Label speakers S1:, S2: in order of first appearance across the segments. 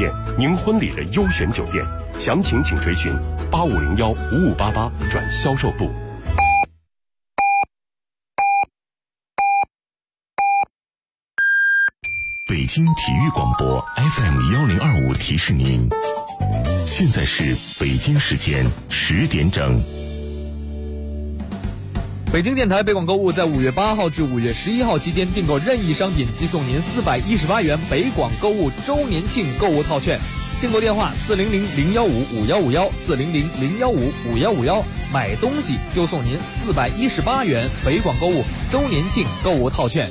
S1: 宴，您婚礼的优选酒店，详情请垂询8501-5588转销售部。北京体育广播 FM1025提示您，现在是北京时间10点整。
S2: 北京电台北广购物在5月8号至5月11号期间订购任意商品即送您418元北广购物周年庆购物套券。订购电话400-015-5151，400-015-5151，买东西就送您418元北广购物周年庆购物套券。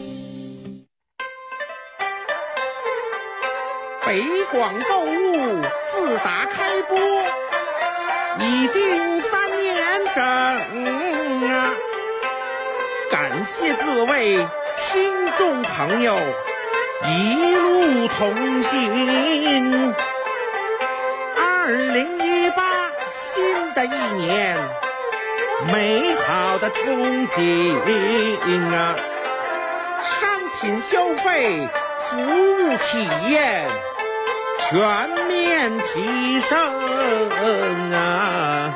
S3: 北广购物自打开播已经3年整啊，感谢各位听众朋友一路同行。2018新的一年，美好的憧憬啊，商品消费，服务体验全面提升啊！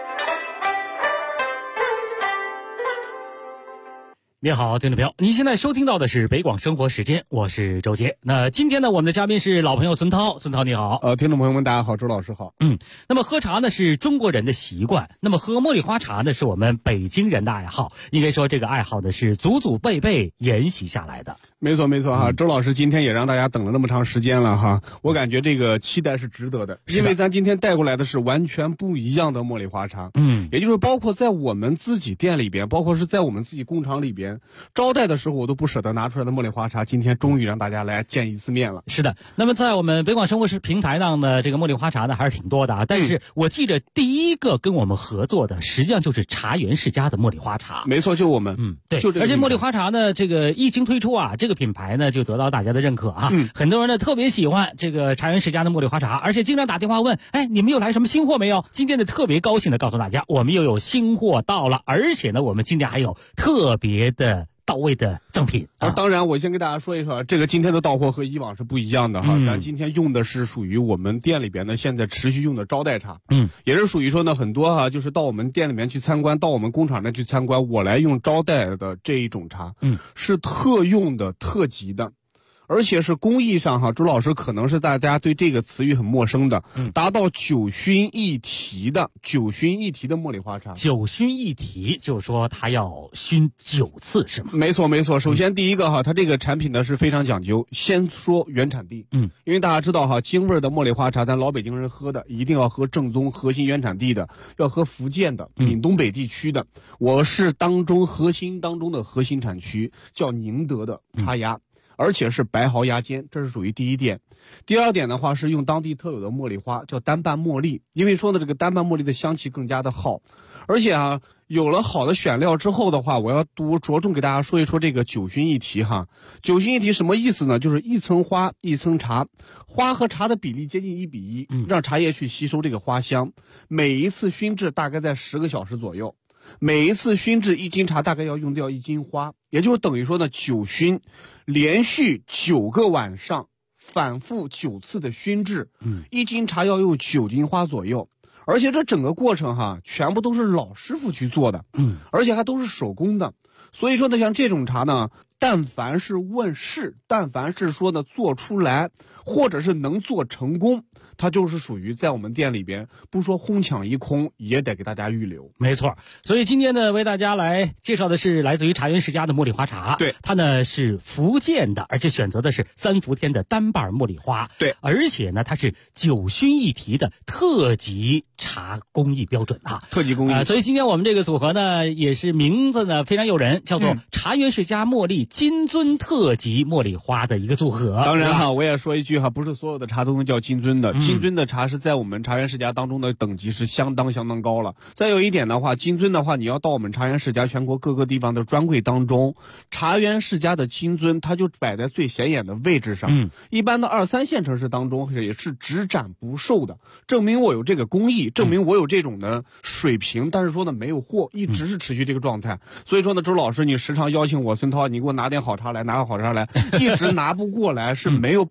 S4: 你好，听众朋友，您现在收听到的是北广生活时间，我是周杰。那今天呢，我们的嘉宾是老朋友孙涛。孙涛你好。
S5: 听众朋友们大家好，周老师好。
S4: 那么喝茶呢是中国人的习惯，那么喝茉莉花茶呢是我们北京人的爱好，应该说这个爱好呢是祖祖辈辈沿袭下来的。
S5: 没错哈，周老师今天也让大家等了那么长时间了哈，我感觉这个期待是值得的，因为咱今天带过来的是完全不一样的茉莉花茶。也就是包括在我们自己店里边，包括是在我们自己工厂里边招待的时候，我都不舍得拿出来的茉莉花茶，今天终于让大家来见一次面了。
S4: 是的，那么在我们北广生活平台上呢，这个茉莉花茶呢还是挺多的啊，但是我记着第一个跟我们合作的实际上就是茶园世家的茉莉花茶。
S5: 没错，就我们。
S4: 对，而且茉莉花茶呢，这个一经推出啊，这个品牌呢就得到大家的认可啊，很多人呢特别喜欢这个茶园世家的茉莉花茶，而且经常打电话问，你们又来什么新货没有？今天呢特别高兴的告诉大家，我们又有新货到了，而且呢我们今天还有特别的到位的赠品。
S5: 当然我先跟大家说一说，这个今天的到货和以往是不一样的哈，咱今天用的是属于我们店里边呢现在持续用的招待茶，也是属于说呢很多就是到我们店里面去参观，到我们工厂那去参观，我来用招待的这一种茶，是特用的特级的。而且是工艺上周老师可能是大家对这个词语很陌生的，达到9熏1提的茉莉花茶。
S4: 9熏1提就是说它要熏9次是吗？
S5: 没错。首先第一个它这个产品呢是非常讲究，先说原产地。因为大家知道京味的茉莉花茶，咱老北京人喝的一定要喝正宗核心原产地的，要喝福建的、闽东北地区的。我是核心当中的核心产区，叫宁德的茶芽。而且是白毫芽尖，这是属于第一点。第二点的话是用当地特有的茉莉花，叫单瓣茉莉，因为说呢这个单瓣茉莉的香气更加的好。而且有了好的选料之后的话，我要着重给大家说一说这个9熏1提哈。9熏1提什么意思呢？就是一层花一层茶，花和茶的比例接近1比1，让茶叶去吸收这个花香。每一次熏制大概在10个小时左右。每一次熏制1斤茶大概要用掉1斤花，也就是等于说呢9熏，连续9个晚上，反复9次的熏制，1斤茶要用9斤花左右。而且这整个过程全部都是老师傅去做的，而且还都是手工的。所以说呢，像这种茶呢，但凡是问世，但凡是说呢做出来，或者是能做成功，它就是属于在我们店里边，不说哄抢一空，也得给大家预留。
S4: 没错，所以今天呢，为大家来介绍的是来自于茶园世家的茉莉花茶。
S5: 对，
S4: 它呢是福建的，而且选择的是3伏天的单瓣茉莉花。
S5: 对，
S4: 而且呢，它是9熏1提的特级茶工艺标准
S5: 特级工艺
S4: 所以今天我们这个组合呢，也是名字呢非常诱人，叫做茶园世家茉莉金樽特级茉莉花的一个组合。
S5: 当然我也说一句不是所有的茶都能叫金樽的，金樽的茶是在我们茶园世家当中的等级是相当高了。再有一点的话，金樽的话，你要到我们茶园世家全国各个地方的专柜当中，茶园世家的金樽它就摆在最显眼的位置上。一般的2、3线城市当中也是只展不售的，证明我有这个工艺，证明我有这种的水平，但是说呢没有货，一直是持续这个状态。所以说呢，周老师你时常邀请我，孙涛你给我拿点好茶来，一直拿不过来是没有办法，因为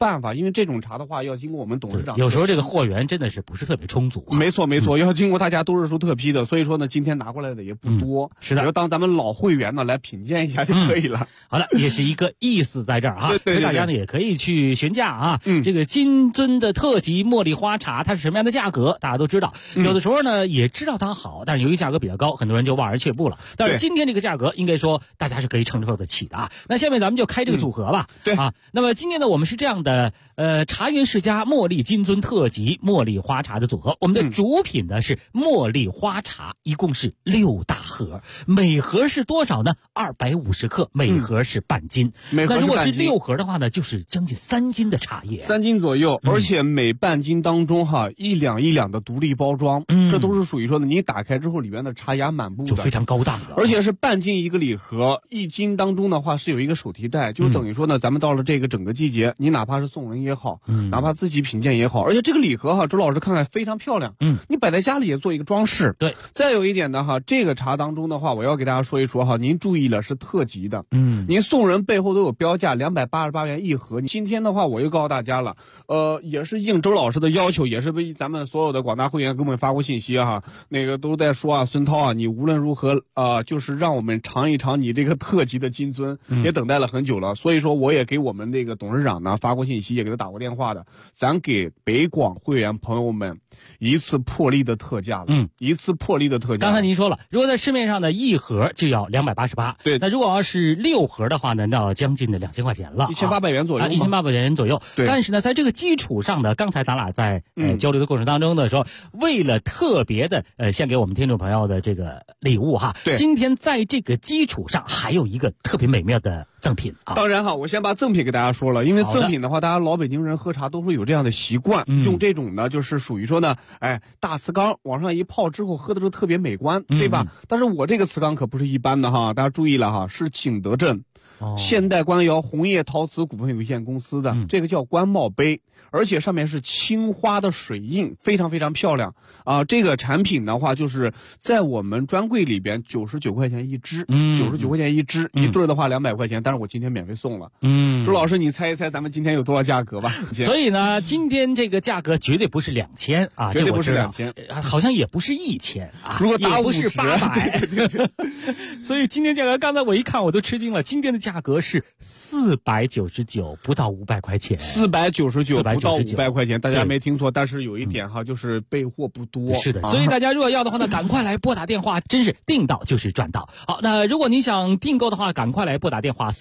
S5: 为这种茶的话要经过我们董事长，
S4: 有时候这个货源真的是不是特别充足、
S5: 没错没错，要经过大家都是特批的，所以说呢，今天拿过来的也不多，
S4: 是的，
S5: 要当咱们老会员呢来品鉴一下就可以了。
S4: 好的，也是一个意思在这儿啊，所以大家呢也可以去询价啊。这个金樽的特级茉莉花茶，它是什么样的价格？大家都知道，有的时候呢也知道它好，但是由于价格比较高，很多人就望而却步了。但是今天这个价格，应该说大家是可以承受得起的啊。那下面咱们就开这个组合吧。
S5: 对
S4: 啊，那么今天呢，我们是这样的，茶园世家茉莉金樽特级茉莉花茶的组合，我们的主品呢是茉莉花茶，一共是6大盒，每盒是多少呢？250克，每盒是半斤。那如果是6盒的话呢，就是将近3斤的茶叶
S5: ，3斤左右，而且每半斤当中1两1两的独立包装，这都是属于说呢，你打开之后里面的茶芽满布的，
S4: 就非常高档的，
S5: 而且是半斤一个礼盒，1斤当中的话是有一个手提袋，就等于说呢，咱们到了这个整个季节，你哪怕是送人也好，哪怕自己品鉴也好，而且这个礼盒周老师看看非常漂亮，你摆在家里也做一个装饰。
S4: 对，
S5: 再有一点呢这个茶当中的话，我要给大家说一说您注意了，是特级的，您送人背后都有标价，288元一盒。今天的话，我又告诉大家了，也是应周老师的要求，也是为咱们所有的广大会员给我们发过信息那个都在说孙涛你无论如何就是让我们尝一尝你这个特级的金樽，也等待了很久了，所以说我也给我们这个董事长呢发过信息，也给他打过电话的，咱给北广会员朋友们一次破例的特价了，一次破例的特价。
S4: 刚才您说了，如果在市面上呢一盒就要288，
S5: 对，
S4: 那如果要是6盒的话呢，那要将近的2000块钱了
S5: ，1800元左右
S4: ，1800元左右。
S5: 对，
S4: 但是呢，在这个基础上呢，刚才咱俩在交流的过程当中的时候，为了特别的献给我们听众朋友的这个礼物
S5: 对，
S4: 今天在这个基础上还有一个特别美妙的赠品啊。
S5: 当然我先把赠品给大家说了，因为赠品的话，大家老北京人喝茶都会有这样的习惯，用这种呢就是属于说呢，大瓷缸往上一泡之后喝的时候特别美观，对吧？但是我这个瓷缸可不是一般的大家注意了是景德镇现代官窑红叶陶瓷股份有限公司的，这个叫官帽杯，而且上面是青花的水印，非常非常漂亮这个产品的话，就是在我们专柜里边99块钱一支，99块钱一支，一对的话200块钱，但是我今天免费送了。周老师，你猜一猜咱们今天有多少价格吧？
S4: 所以呢，今天这个价格绝对不是2000啊，
S5: 绝对不是2000，
S4: 好像也不是1000啊，
S5: 如果打
S4: 也不是800，所以今天价格，刚才我一看我都吃惊了，今天的价格是499，不到500块钱
S5: ，499不到500块钱，大家没听错，但是有一点就是备货不多。
S4: 是的，所以大家如果要的话呢，赶快来拨打电话，真是订到就是赚到。好，那如果你想订购的话，赶快来拨打电话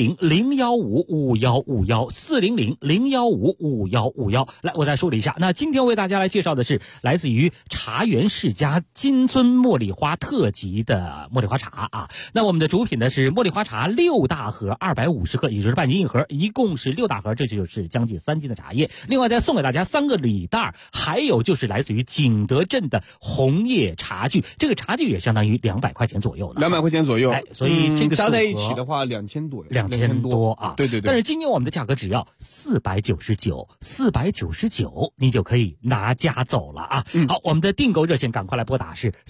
S4: 400-015-5151，400-015-5151。来，我再说了一下，那今天为大家来介绍的是来自于茶园世家金樽茉莉花特级的茉莉花茶那我们的主品呢是茉莉花茶6大盒250克，也就是半斤一盒，一共是6大盒，这就是将近3斤的茶叶。另外再送给大家3个礼袋，还有就是来自于景德镇的红叶茶具，这个茶具也相当于200块钱左右呢
S5: ，200块钱左右，
S4: 所以这个
S5: 加在一起的话2000多
S4: ，2000多
S5: 对。
S4: 但是今天我们的价格只要499，你就可以拿家走了好，我们的订购热线赶快来拨打是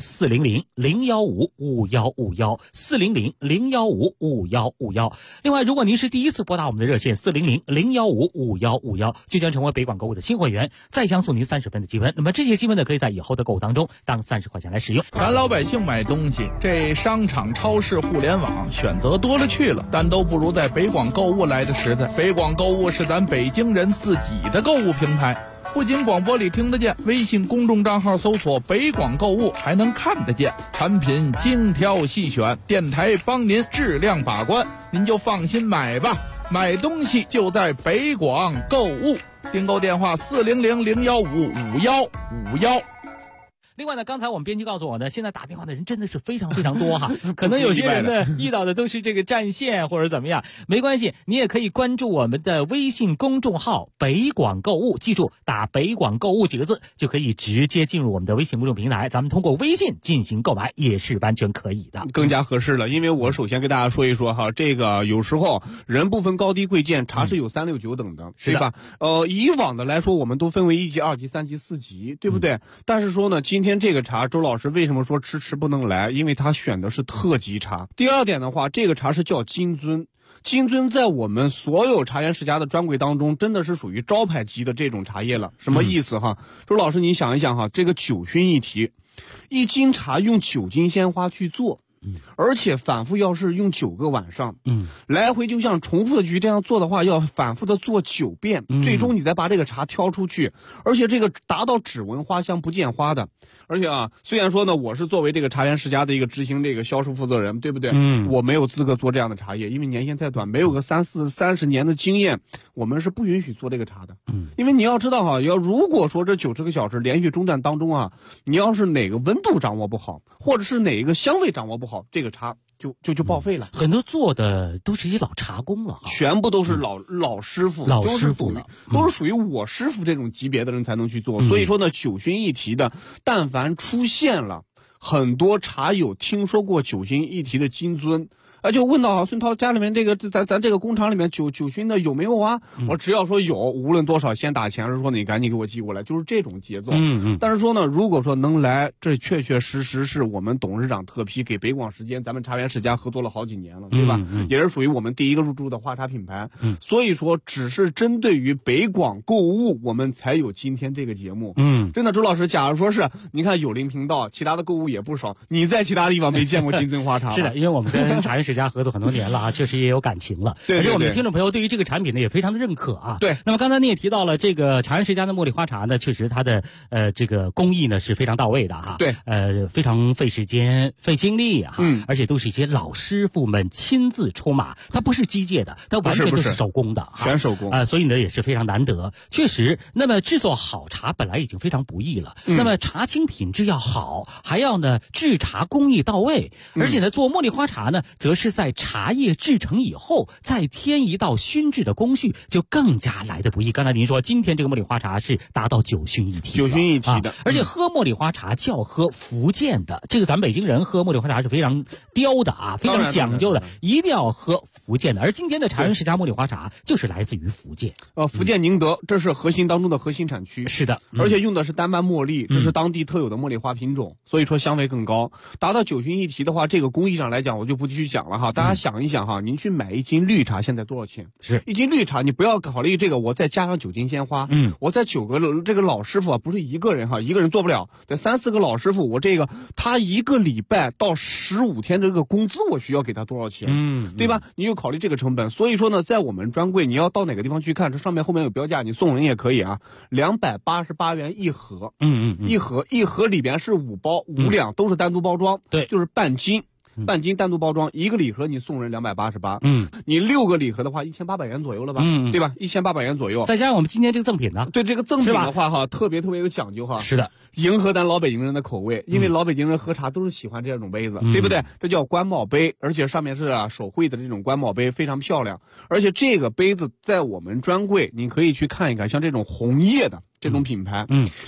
S4: 400-015-5151，400-015-5151。另外，如果您是第一次拨打我们的热线400-015-5151，就将成为北广购物的新会员，再将送您30分的积分。那么这些积分呢，可以在以后的购物当中当30块钱来使用。
S6: 咱老百姓买东西，这商场、超市、互联网选择多了去了，但都不如在北广购物来的实在。北广购物是咱北京人自己的购物平台，不仅广播里听得见，微信公众账号搜索北广购物还能看得见，产品精挑细选，电台帮您质量把关，您就放心买吧。买东西就在北广购物，订购电话400-015-5151。
S4: 另外呢，刚才我们编辑告诉我呢，现在打电话的人真的是非常非常多可能有些人呢遇到的都是这个占线或者怎么样，没关系，你也可以关注我们的微信公众号北广购物，记住打北广购物几个字就可以直接进入我们的微信公众平台，咱们通过微信进行购买也是完全可以的，
S5: 更加合适了。因为我首先跟大家说一说这个有时候人不分高低贵贱，茶是有3、6、9等的，对吧？以往的来说我们都分为1级、2级、3级、4级，对不对？但是说呢，今天天这个茶，周老师为什么说迟不能来？因为他选的是特级茶。第二点的话，这个茶是叫金樽。金樽在我们所有茶园世家的专柜当中，真的是属于招牌级的这种茶叶了。什么意思哈？周老师，你想一想哈，这个九熏一提，一斤茶用9斤鲜花去做。而且反复要是用9个晚上，来回就像重复的去这样做的话，要反复的做9遍，最终你再把这个茶挑出去，而且这个达到只闻花香不见花的。而且啊，虽然说呢，我是作为这个茶园世家的一个执行这个销售负责人，对不对？我没有资格做这样的茶叶，因为年限太短，没有个30年的经验，我们是不允许做这个茶的。因为你要知道哈，如果说这90个小时连续中断当中啊，你要是哪个温度掌握不好，或者是哪一个香味掌握不好，这个茶就报废了。
S4: 很多做的都是一些老茶工了，
S5: 全部都是老师傅，
S4: 老师傅了，
S5: 都是属于我师傅这种级别的人才能去做。所以说呢，九熏一提的，但凡出现了，很多茶友听说过九熏一提的金樽。就问到孙涛家里面这个咱这个工厂里面九熏的有没有啊？我只要说有，无论多少先打钱，是说你赶紧给我寄过来，就是这种节奏。但是说呢，如果说能来，这确实是我们董事长特批，给北广时间咱们茶园世家合作了好几年了，对吧？也是属于我们第一个入驻的花茶品牌。所以说，只是针对于北广购物，我们才有今天这个节目。真的，周老师，假如说是你看有林频道，其他的购物也不少，你在其他地方没见过金樽花茶？
S4: 是的，因为我们跟茶园世家合作很多年了啊，确实也有感情了。
S5: 对，
S4: 而且我们的听众朋友对于这个产品呢也非常的认可啊。
S5: 对。
S4: 那么刚才你也提到了这个茶园世家的茉莉花茶呢，确实它的这个工艺呢是非常到位的哈。
S5: 对。
S4: 非常费时间、费精力哈。而且都是一些老师傅们亲自出马，它不是机械的，它完全都是手工的，
S5: 全手工
S4: 所以呢也是非常难得。确实，那么制作好茶本来已经非常不易了，那么茶青品质要好，还要呢制茶工艺到位，而且呢做茉莉花茶呢，则是在茶叶制成以后再添一道熏制的工序，就更加来得不易。刚才您说今天这个茉莉花茶是达到9熏一提的，而且喝茉莉花茶就要喝福建的，这个咱们北京人喝茉莉花茶是非常刁的啊，非常讲究的，一定要喝福建的。而今天的茶园世家茉莉花茶就是来自于福建，
S5: 福建宁德，这是核心当中的核心产区。
S4: 是的，
S5: 而且用的是丹麦茉莉，这是当地特有的茉莉花品种，所以说香味更高。达到9熏一提的话，这个工艺上来讲我就不继续讲了哈。大家想一想哈，您去买一斤绿茶现在多少钱？
S4: 是
S5: 一斤绿茶，你不要考虑这个，我再加上9斤鲜花，我再9个这个老师傅啊，不是一个人哈，一个人做不了，得3、4个老师傅，我这个他1个礼拜到15天这个工资，我需要给他多少钱？对吧？你就考虑这个成本。所以说呢，在我们专柜，你要到哪个地方去看，这上面后面有标价，你送人也可以啊，288元一盒，一盒里边是5包，5两都是单独包装，
S4: 对，
S5: 就是半斤单独包装，1个礼盒你送人288，你6个礼盒的话1800元左右了吧，对吧？1800元左右，
S4: 再加上我们今天这个赠品呢，
S5: 对这个赠品的话哈，特别有讲究哈。
S4: 是的，
S5: 迎合咱老北京人的口味，因为老北京人喝茶都是喜欢这种杯子，对不对？这叫官帽杯，而且上面是手绘的这种官帽杯，非常漂亮。而且这个杯子在我们专柜你可以去看一看，像这种红叶的这种品牌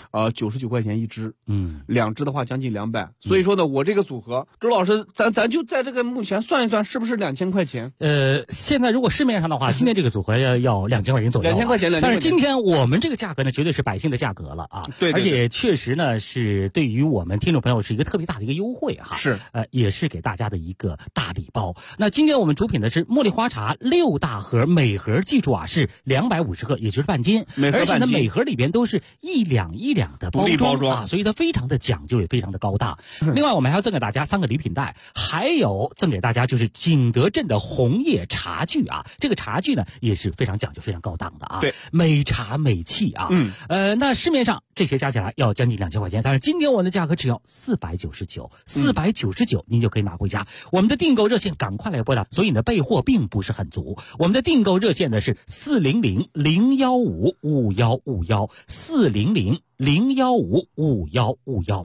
S5: ，99块钱一支，2支的话将近200。所以说呢，我这个组合，周老师，咱就在这个目前算一算，是不是2000块钱？
S4: 现在如果市面上的话，今天这个组合要2000块钱左右
S5: ，2000块钱。
S4: 但是今天我们这个价格呢，绝对是百姓的价格了啊！
S5: 对，
S4: 而且确实呢，是对于我们听众朋友是一个特别大的一个优惠哈。
S5: 是，
S4: 也是给大家的一个大礼包。那今天我们主品的是茉莉花茶6大盒，每盒记住啊是250克，也就是半斤，而且呢每盒里边都是1两1两的包装啊，所以它非常的讲究，也非常的高大。另外我们还要赠给大家3个礼品袋，还有赠给大家就是景德镇的红叶茶具啊，这个茶具呢也是非常讲究、非常高档的啊，
S5: 对，
S4: 美茶美器啊。那市面上这些加起来要将近2000块钱，但是今天我们的价格只要499，499您就可以拿回家。我们的订购热线赶快来拨打，所以呢备货并不是很足。我们的订购热线呢是400-015-5151，400-015-5151。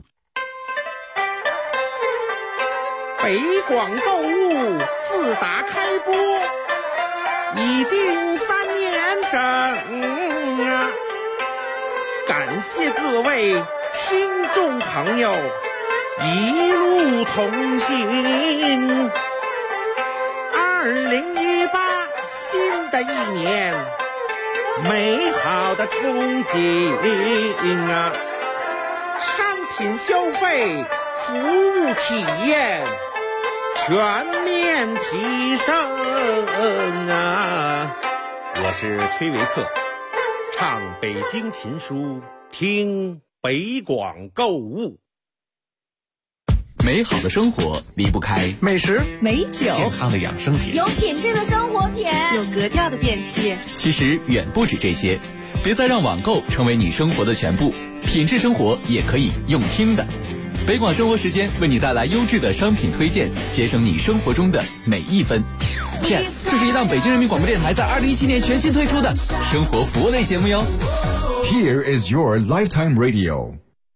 S3: 北广购物自打开播已经3年整啊，感谢各位听众朋友一路同行。2018新的一年，美好的憧憬啊，商品消费服务体验全面提升啊！我是崔维克，唱北京琴书，听北广购物。
S7: 美好的生活离不开
S8: 美食、
S9: 美酒、
S1: 健康的养生品，
S9: 有品质的生活品，
S8: 有格调的电器。
S7: 其实远不止这些，别再让网购成为你生活的全部，品质生活也可以用听的。北广生活时间为你带来优质的商品推荐，节省你生活中的每一分。Yes， 这是一档北京人民广播电台在2017年全新推出的生活服务类节目哟。
S10: Here is your lifetime radio。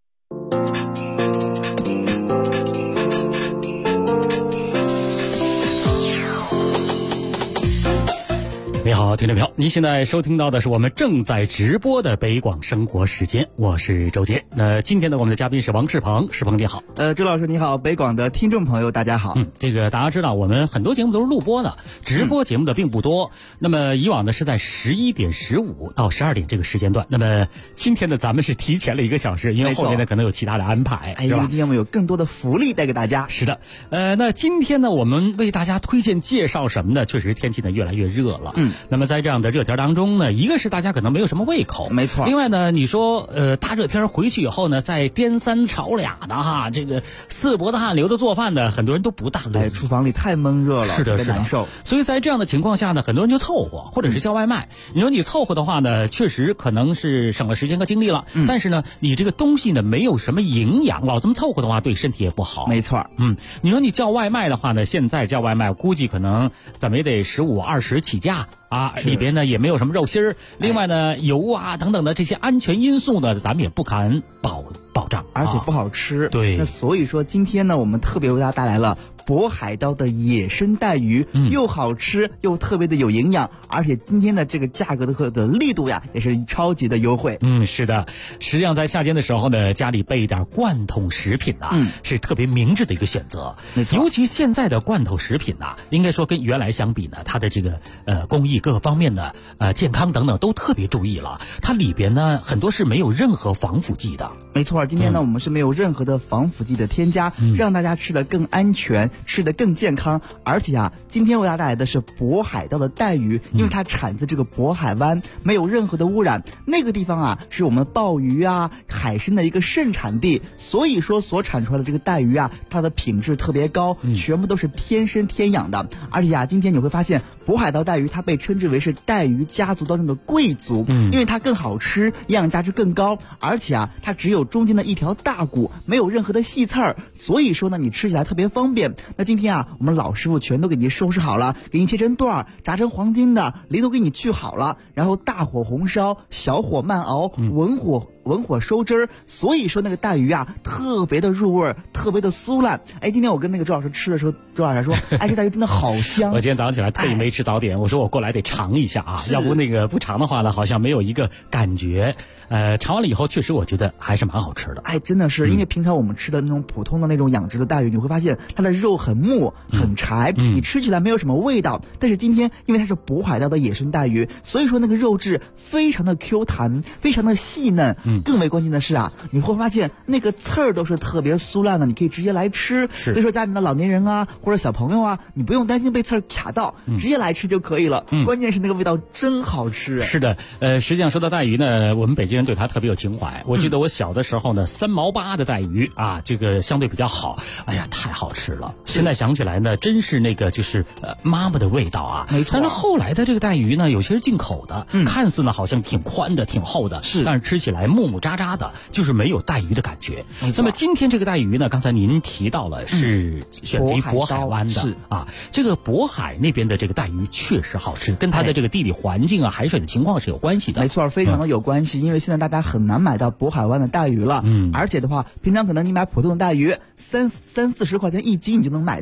S4: 你好，听众朋友，您现在收听到的是我们正在直播的北广生活时间，我是周杰。今天呢，我们的嘉宾是王世鹏，世鹏你好。
S11: 周老师你好，北广的听众朋友大家好。
S4: 这个大家知道，我们很多节目都是录播的，直播节目的并不多。那么以往呢是在11点15到12点这个时间段。那么今天呢，咱们是提前了1个小时，因为后面呢可能有其他的安排，
S11: 因为今天我们有更多的福利带给大家。
S4: 是的，那今天呢，我们为大家推荐介绍什么呢？确实天气呢越来越热了。那么在这样的热天当中呢，一个是大家可能没有什么胃口，
S11: 没错。
S4: 另外呢，你说大热天回去以后呢，再颠三炒俩的哈，这个四脖子汗流的做饭的，很多人都不大乐意。
S11: 厨房里太闷热了，
S4: 是的，是的，
S11: 难受。
S4: 所以在这样的情况下呢，很多人就凑合，或者是叫外卖。你说你凑合的话呢，确实可能是省了时间和精力了，但是呢，你这个东西呢没有什么营养，老这么凑合的话，对身体也不好。
S11: 没错。
S4: 你说你叫外卖的话呢，现在叫外卖估计可能怎么也得15、20起价。里边呢也没有什么肉心儿，另外呢油啊等等的这些安全因素呢，咱们也不敢保障，
S11: 而且不好吃。
S4: 对，
S11: 那所以说今天呢，我们特别为大家带来了渤海岛的野生带鱼，又好吃又特别的有营养，而且今天的这个价格的力度呀，也是超级的优惠。
S4: 是的，实际上在夏天的时候呢，家里备一点罐头食品是特别明智的一个选择。
S11: 没错，
S4: 尤其现在的罐头食品应该说跟原来相比呢，它的这个工艺各个方面的健康等等都特别注意了。它里边呢很多是没有任何防腐剂的。
S11: 没错，今天呢我们是没有任何的防腐剂的添加，让大家吃得更安全，吃得更健康。而且今天为大家带来的是渤海岛的带鱼，因为它产自这个渤海湾，没有任何的污染。那个地方是我们鲍鱼海参的一个盛产地，所以说所产出来的这个带鱼它的品质特别高，全部都是天生天养的。而且今天你会发现渤海岛带鱼它被称之为是带鱼家族当中的贵族，因为它更好吃，营养价值更高，而且它只有中间的一条大骨，没有任何的细刺儿，所以说呢你吃起来特别方便。那今天我们老师傅全都给你收拾好了，给你切成段，炸成黄金的，梨都给你去好了，然后大火红烧，小火慢熬，文火收汁儿，所以说那个带鱼特别的入味，特别的酥烂。今天我跟那个周老师吃的时候，周老师说这带鱼真的好香。
S4: 我今天早上起来特意没吃早点，我说我过来得尝一下要不那个不尝的话呢，好像没有一个感觉。尝完了以后，确实我觉得还是蛮好吃的。
S11: 真的是，因为平常我们吃的那种普通的那种养殖的带鱼，你会发现它的肉很木很柴，你吃起来没有什么味道。但是今天因为它是渤海岛的野生带鱼，所以说那个肉质非常的 Q 弹，非常的细嫩。更为关键的是你会发现那个刺儿都是特别酥烂的，你可以直接来吃。所以说家里的老年人或者小朋友你不用担心被刺儿卡到，直接来吃就可以了。关键是那个味道真好吃。
S4: 是的，实际上说到带鱼呢，我们北京人对它特别有情怀。我记得我小的时候呢，3毛8的带鱼这个相对比较好，太好吃了。现在想起来呢，真是那个就是妈妈的味道
S11: 没错。
S4: 但是后来的这个带鱼呢，有些是进口的，看似呢好像挺宽的、挺厚的，但是吃起来木木渣渣的，就是没有带鱼的感觉。那么今天这个带鱼呢，刚才您提到了是选择于渤海湾的这个渤海那边的这个带鱼确实好吃，跟它的这个地理环境海水的情况是有关系的。
S11: 没错，非常的有关系。因为现在大家很难买到渤海湾的带鱼了，而且的话，平常可能你买普通的带鱼3、40块钱1斤你就能买到。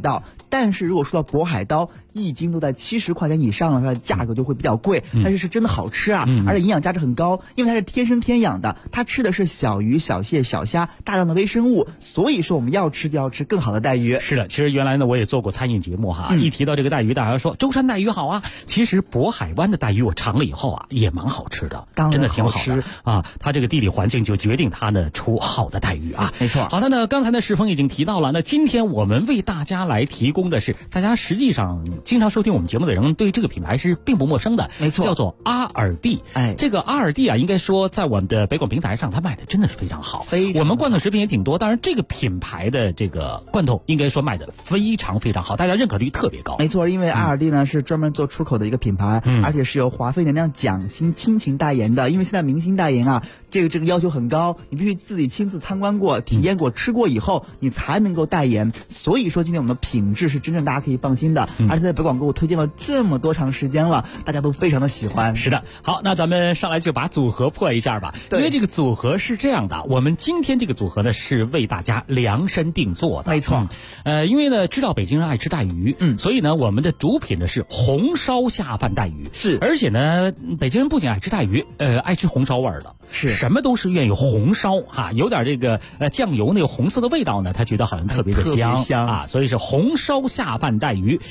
S11: 但是如果说到渤海刀，1斤都在70块钱以上了，它的价格就会比较贵，但是是真的好吃啊，而且营养价值很高，因为它是天生天养的，它吃的是小鱼、小蟹、小虾，大量的微生物，所以说我们要吃就要吃更好的带鱼。
S4: 是的，其实原来呢我也做过餐饮节目哈，一提到这个带鱼，大家说舟山带鱼好啊，其实渤海湾的带鱼我尝了以后啊，也蛮好吃的，真的挺好的啊。它这个地理环境就决定它呢出好的带鱼啊，
S11: 没错。
S4: 好的呢，刚才呢世峰已经提到了，那今天我们为大家来提供的是，大家实际上经常收听我们节目的人对这个品牌是并不陌生的，
S11: 没错，
S4: 叫做阿尔蒂。这个阿尔蒂啊，应该说在我们的北广平台上，它卖的真的是非常好。我们罐头食品也挺多，当然这个品牌的这个罐头应该说卖的非常非常好，大家认可率特别高。
S11: 没错，因为阿尔蒂呢是专门做出口的一个品牌，而且是由华妃娘娘蒋欣亲情代言的。因为现在明星代言啊，这个要求很高，你必须自己亲自参观过、体验过、吃过以后，你才能够代言。所以说今天我们的品质是真正大家可以放心的，而且在北广购物推荐了这么多长时间了，大家都非常的喜欢。
S4: 是的，好，那咱们上来就把组合破一下吧。因为这个组合是这样的，我们今天这个组合呢是为大家量身定做的。
S11: 没错，
S4: 因为呢知道北京人爱吃带鱼，所以呢我们的主品呢是红烧下饭带鱼。
S11: 是，
S4: 而且呢北京人不仅爱吃带鱼，爱吃红烧味儿的，
S11: 是
S4: 什么都是愿意红烧哈，有点这个酱油那个红色的味道呢，他觉得好像特别的香啊，所以是红烧下饭带鱼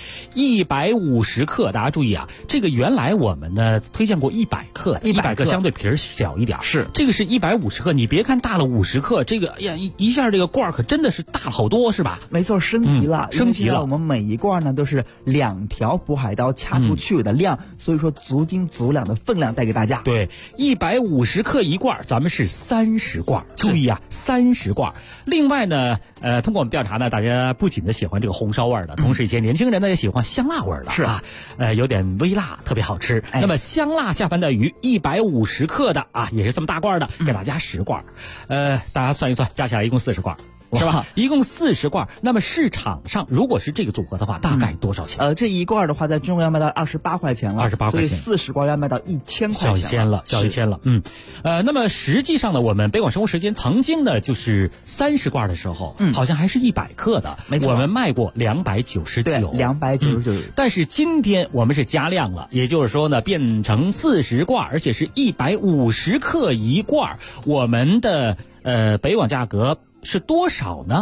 S4: ，150克。大家注意啊，这个原来我们呢推荐过100克，100克相对皮儿小一点，
S11: 是这
S4: 个是150克，你别看大了50克，这个哎呀一下这个罐可真的是大好多，是吧？
S11: 没错，升级了，
S4: 升级了。
S11: 我们每一罐呢都是2条渤海刀掐出去的量，所以说足斤足两的分量带给大家。
S4: 对，150克一罐，咱们是30罐，注意啊，30罐。另外呢，通过我们调查呢，大家不仅的喜欢这个红烧味的，同时一些年轻人呢也喜欢香辣味的，
S11: 是
S4: 啊，有点微辣，特别好吃。那么香辣下饭带鱼150克的啊，也是这么大罐的，给大家10罐，大家算一算，加起来一共40罐。是吧？一共40罐。那么市场上如果是这个组合的话，大概多少钱？
S11: 这一罐的话，在中国要卖到28块钱了
S4: ，28块钱，
S11: 所以40罐要卖到1000块钱，
S4: 小一千了。那么实际上呢，我们北广生活时间曾经呢，就是30罐的时候，好像还是100克的，
S11: 没错，
S4: 我们卖过299，
S11: 对，299。
S4: 但是今天我们是加量了，也就是说呢，变成40罐，而且是150克一罐，我们的北广价格是多少呢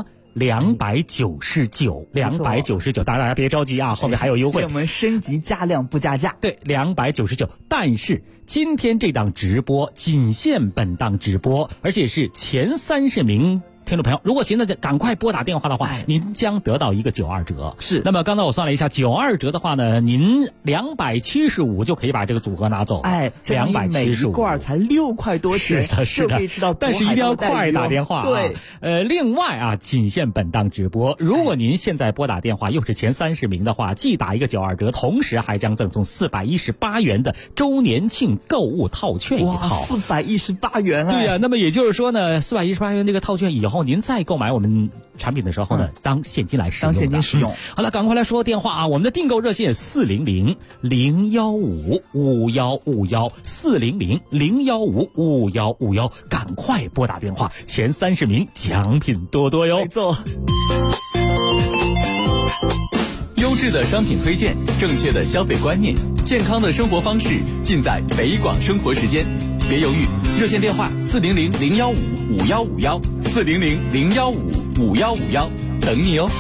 S4: ？299，大家别着急啊，后面还有优惠。
S11: 我们升级加量不加价。
S4: 对，299。但是今天这档直播仅限本档直播，而且是前30名听众朋友，如果现在赶快拨打电话的话，您将得到一个92折。
S11: 是，
S4: 那么刚才我算了一下，92折的话呢，您275就可以把这个组合拿走。275，
S11: 每一罐才6块多钱，
S4: 是的，
S11: 就可以吃到。
S4: 但是一定要快打电话。
S11: 对，
S4: 另外啊，仅限本档直播。如果您现在拨打电话，又是前30名的话，既打一个92折，同时还将赠送418元的周年庆购物套券一套。
S11: 418元啊！
S4: 对呀，那么也就是说呢，418元这个套券以后您再购买我们产品的时候呢，当现金来使用。
S11: 当现金使用。
S4: 好了，赶快来说电话啊！我们的订购热线400-015-5151，400-015-5151，赶快拨打电话，前30名奖品多多哟。
S11: 没错。
S7: 优质的商品推荐，正确的消费观念，健康的生活方式，尽在北广生活时间。别犹豫，热线电话400-015-5151，400-015-5151，等你哦。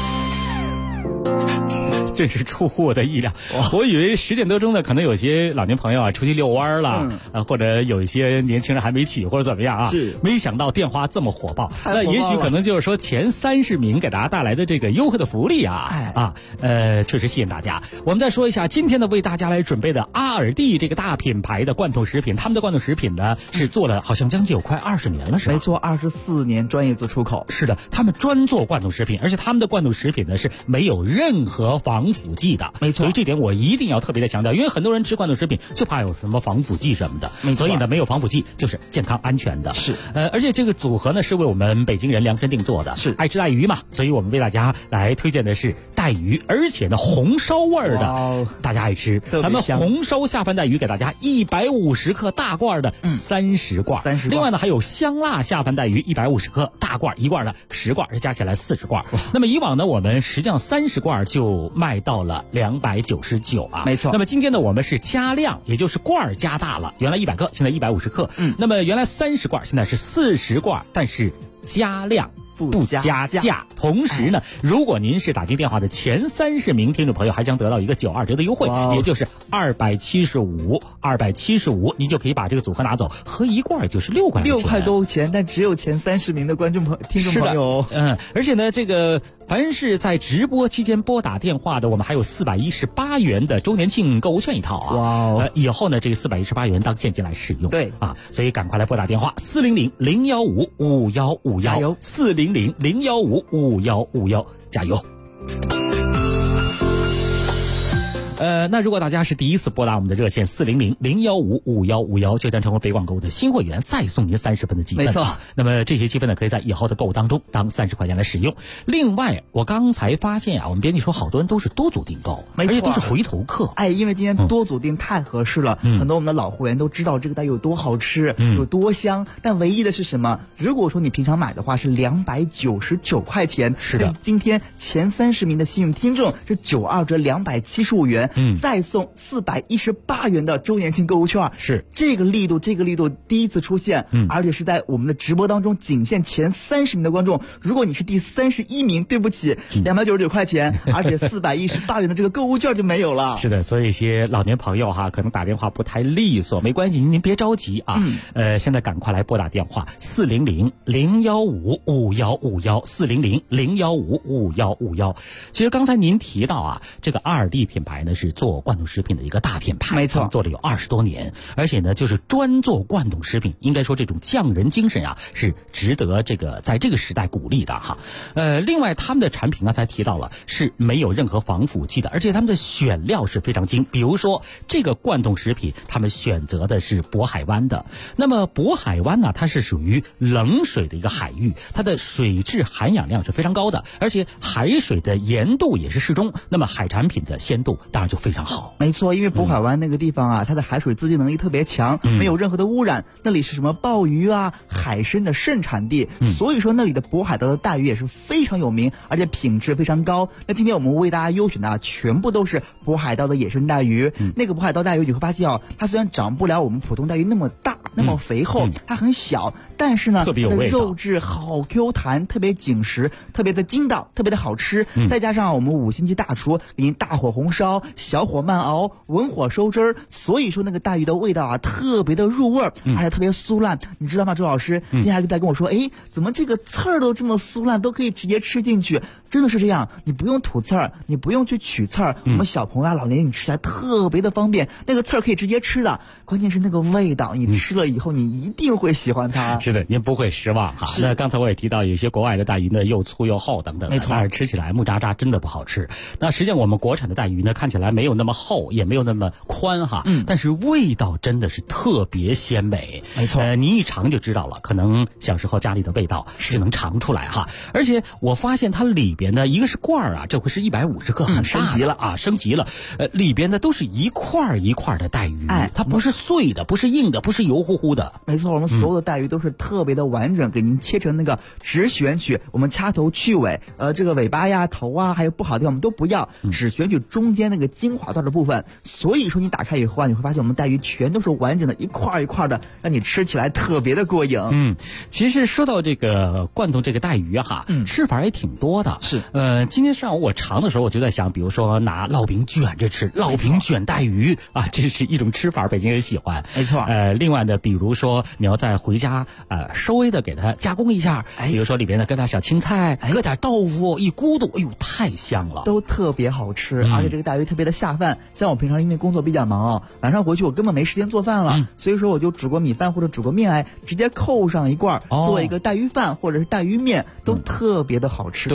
S7: 真是出乎我的意料，我以为10点多钟呢，可能有些老年朋友啊出去遛弯了，或者有一些年轻人还没起或者怎么样啊，
S11: 是，
S4: 没想到电话这么火爆，那也许可能就是说前30名给大家带来的这个优惠的福利啊，确实吸引大家。我们再说一下今天呢为大家来准备的阿尔蒂这个大品牌的罐头食品，他们的罐头食品呢是做了好像将近有快20年了，是吧？
S11: 没错，24年专业做出口。
S4: 是的，他们专做罐头食品，而且他们的罐头食品呢是没有任何防防腐剂的，
S11: 没错。
S4: 所以这点我一定要特别的强调，因为很多人吃罐头食品就怕有什么防腐剂什么的，
S11: 没错。
S4: 所以呢，没有防腐剂就是健康安全的。
S11: 是，
S4: 而且这个组合呢是为我们北京人量身定做的，
S11: 是
S4: 爱吃带鱼嘛，所以我们为大家来推荐的是带鱼，而且呢红烧味儿的，大家爱吃。咱们红烧下饭带鱼给大家150克大罐的30罐，30罐。另外呢还有香辣下饭带鱼150克大罐，1罐的10罐，加起来40罐。那么以往呢我们实际上30罐就卖到了299啊，
S11: 没错。
S4: 那么今天呢我们是加量，也就是罐加大了，原来100克，现在150克。那么原来30罐，现在是40罐，但是加量不加价。同时呢，如果您是打进电话的前30名听众朋友，还将得到一个92折的优惠，也就是275，您就可以把这个组合拿走，合一罐就是6块钱，6
S11: 块多钱，但只有前30名的听众朋友。
S4: 而且呢，这个凡是在直播期间拨打电话的，我们还有418元的周年庆购物券一套啊。以后呢，这个418元当现金来使用。
S11: 对
S4: 啊，所以赶快来拨打电话400-015-5151，
S11: 加油
S4: 400-015-5151，加油。那如果大家是第一次拨打我们的热线400-015-5151，就将成为北广购物的新会员，再送您30分的积分。
S11: 没错。
S4: 那么这些积分呢，可以在以后的购物当中当30块钱来使用。另外，我刚才发现啊，我们编辑说好多人都是多组订购，而且都是回头客。
S11: 因为今天多组订太合适了，很多我们的老会员都知道这个带鱼有多好吃，有多香。但唯一的是什么？如果说你平常买的话是299块钱，
S4: 是的。
S11: 今天前30名的幸运听众是92折275元。再送418元的周年庆购物券，
S4: 是
S11: 这个力度第一次出现，而且是在我们的直播当中仅限前30名的观众。如果你是第31名，对不起，299块钱，而且418元的这个购物券就没有了。
S4: 是的，所以一些老年朋友哈，可能打电话不太利索，没关系，您别着急啊。现在赶快来拨打电话400-015-5151，400-015-5151。其实刚才您提到啊，这个2D 品牌呢是做罐头食品的一个大品牌，
S11: 没错，
S4: 做了有20多年，而且呢就是专做罐头食品，应该说这种匠人精神啊是值得这个在这个时代鼓励的哈。另外他们的产品刚才提到了是没有任何防腐剂的，而且他们的选料是非常精，比如说这个罐头食品他们选择的是渤海湾的。那么渤海湾呢，它是属于冷水的一个海域，它的水质含氧量是非常高的，而且海水的盐度也是适中，那么海产品的鲜度当然就非常好。
S11: 没错，因为渤海湾那个地方啊，它的海水自净能力特别强，没有任何的污染，那里是什么鲍鱼啊、海参的盛产地，所以说那里的渤海岛的带鱼也是非常有名，而且品质非常高。那今天我们为大家优选的啊，全部都是渤海岛的野生带鱼。那个渤海岛带鱼你会发现它虽然长不了我们普通带鱼那么大、那么肥厚，它很小，但是呢，
S4: 特别有味道，
S11: 肉质好 Q 弹，特别紧实，特别的筋道，特别的好吃。再加上我们5星级大厨给您大火红烧、小火慢熬、文火收汁儿，所以说那个带鱼的味道啊特别的入味儿，而且特别酥烂。你知道吗，周老师？今天还在跟我说，怎么这个刺儿都这么酥烂，都可以直接吃进去？真的是这样，你不用吐刺儿，你不用去取刺儿，我们小朋友啊、老年人你吃起来特别的方便，那个刺儿可以直接吃的。关键是那个味道，你吃了以后你一定会喜欢它。
S4: 是的，您不会失望哈。那刚才我也提到，有些国外的带鱼呢又粗又厚等等，
S11: 没错，
S4: 但是吃起来木渣渣，真的不好吃。那实际上我们国产的带鱼呢，看起来没有那么厚，也没有那么宽哈，但是味道真的是特别鲜美。
S11: 没错，
S4: 您一尝就知道了，可能小时候家里的味道就能尝出来哈。而且我发现它里边呢，一个是罐啊，这回是150克，很大的升级了，里边呢都是一块一块的带鱼，它不是碎的，不是硬的，不是油乎乎的。
S11: 没错，我们所有的带鱼都是特别的完整，给您切成那个只选取我们掐头去尾，这个尾巴呀、头啊，还有不好的地方我们都不要，只选取中间那个精华段的部分。所以说你打开以后啊，你会发现我们带鱼全都是完整的，一块一块的，让你吃起来特别的过瘾。
S4: 其实说到这个罐头这个带鱼哈，吃法也挺多的。
S11: 是，
S4: 今天上午我尝的时候，我就在想，比如说拿烙饼卷着吃，烙饼卷带鱼啊，这是一种吃法，北京人喜欢。
S11: 没错。
S4: 另外呢，比如说你要再回家稍微的给它加工一下，比如说里边呢搁点小青菜，搁点豆腐，一咕嘟，哎呦太香了，
S11: 都特别好吃，而且这个带鱼特别的下饭。像我平常因为工作比较忙啊，晚上回去我根本没时间做饭了，所以说我就煮个米饭或者煮个面，直接扣上一罐，做一个带鱼饭或者是带鱼面，都特别的好吃，特别的方便。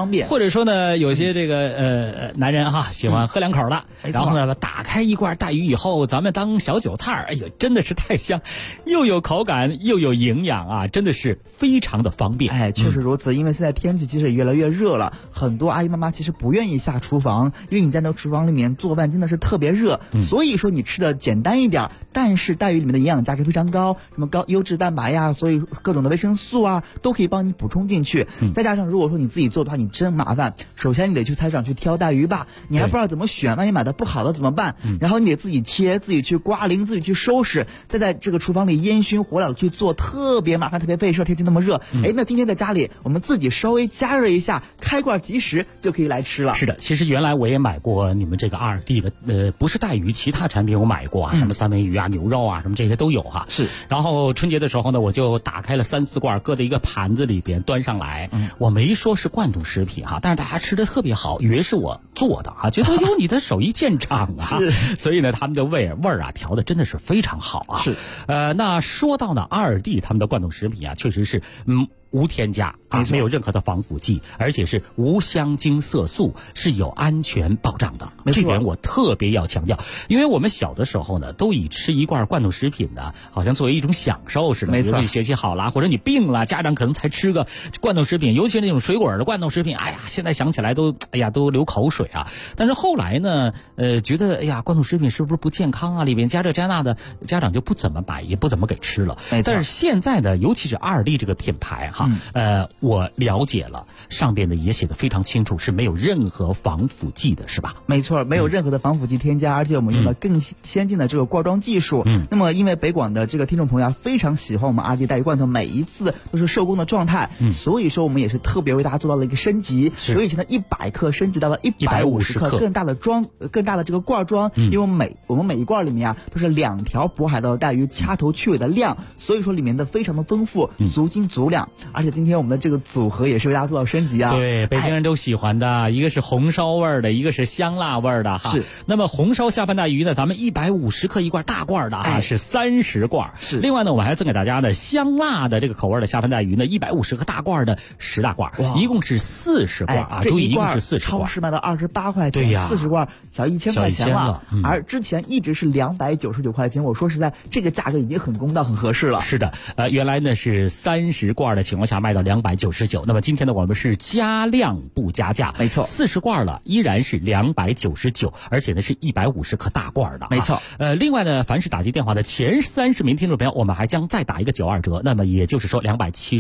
S11: 方便。
S4: 或者说呢，有些这个男人哈喜欢喝两口的，然后呢打开一罐带鱼以后，咱们当小韭菜，哎呦，真的是太香，又有口感又有营养啊，真的是非常的方便。
S11: 哎，确实如此，因为现在天气其实也越来越热了，很多阿姨妈妈其实不愿意下厨房，因为你在那个厨房里面做饭真的是特别热，所以说你吃的简单一点，但是带鱼里面的营养价值非常高，什么高优质蛋白呀，所以各种的维生素啊都可以帮你补充进去。再加上如果说你自己做的话，你真麻烦，首先你得去菜市场去挑带鱼吧，你还不知道怎么选，万一买的不好的怎么办？然后你得自己切，自己去刮鳞，自己去收拾，再在这个厨房里烟熏火燎去做，特别麻烦，特别费事。天气那么热，那今天在家里我们自己稍微加热一下，开罐即食就可以来吃了。
S4: 是的，其实原来我也买过你们这个2D 的，不是带鱼，其他产品我买过啊，什么三文鱼啊、牛肉啊，什么这些都有哈。
S11: 是。
S4: 然后春节的时候呢，我就打开了3、4罐，搁在一个盘子里边端上来。我没说是罐头食品哈，但是大家吃的特别好，以为是我做的啊，觉得有你的手艺见长啊。所以呢，他们的味儿啊调的真的是非常好啊。
S11: 是。
S4: 那说到呢2D 他们的罐头食品啊，确实是无添加啊，没有任何的防腐剂，而且是无香精色素，是有安全保障的。这点我特别要强调，因为我们小的时候呢，都以吃一罐罐头食品呢，好像作为一种享受似的。
S11: 没错，
S4: 比如说你学习好了，或者你病了，家长可能才吃个罐头食品，尤其是那种水果的罐头食品，哎呀，现在想起来都流口水啊。但是后来呢，觉得罐头食品是不是不健康啊？里边加这加那的，家长就不怎么买，也不怎么给吃了。但是现在呢，尤其是2D 这个品牌我了解了，上边的也写的非常清楚，是没有任何防腐剂的，是吧？
S11: 没错，没有任何的防腐剂添加，而且我们用了更先进的这个灌装技术。那么因为北广的这个听众朋友非常喜欢我们2D 带鱼罐头，每一次都是受供的状态，所以说我们也是特别为大家做到了一个升级，所以现在100克升级到了150克，更大的这个罐装，因为我们每一罐里面都是2条渤海盗带鱼掐头去尾的量，所以说里面的非常的丰富，足斤足两，而且今天我们的这个组合也是为大家做到升级啊。
S4: 对，北京人都喜欢的，一个是红烧味儿的，一个是香辣味儿的哈。
S11: 是。
S4: 那么红烧下饭带鱼呢，咱们150克一罐大罐的啊，是30罐。
S11: 是。
S4: 另外呢，我们还赠给大家的香辣的这个口味的下饭带鱼呢，150克大罐的10大罐，一共是40罐啊。
S11: 这一
S4: 共是40罐。
S11: 超市卖到28块钱，
S4: 对呀
S11: ，40罐小1000块钱了。而之前一直是299块钱，我说实在，这个价格已经很公道、很合适了。
S4: 是的，原来呢是30罐的情况下卖到299，那么今天呢我们是加量不加价，
S11: 没错
S4: ，40罐了依然是299，而且呢是150克大罐的，
S11: 没错。
S4: 另外呢，凡是打击电话的前30名听众朋友，我们还将再打一个92折，那么也就是说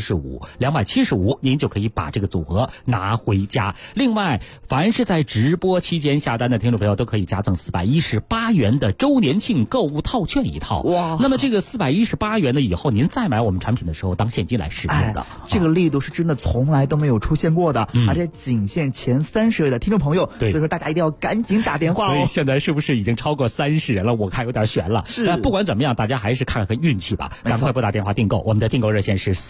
S4: 275，您就可以把这个组合拿回家。另外，凡是在直播期间下单的听众朋友，都可以加赠418元的周年庆购物套券一套。
S11: 哇！
S4: 那么这个418元呢，以后您再买我们产品的时候，当现金来使用的。
S11: 这个力度是真的从来都没有出现过的，而且仅限前30位的听众朋友，所以说大家一定要赶紧打电话哦。
S4: 所以现在是不是已经超过30人了？我看有点悬了。
S11: 是。
S4: 不管怎么样，大家还是看看运气吧，赶快拨打电话订购。我们的订购热线是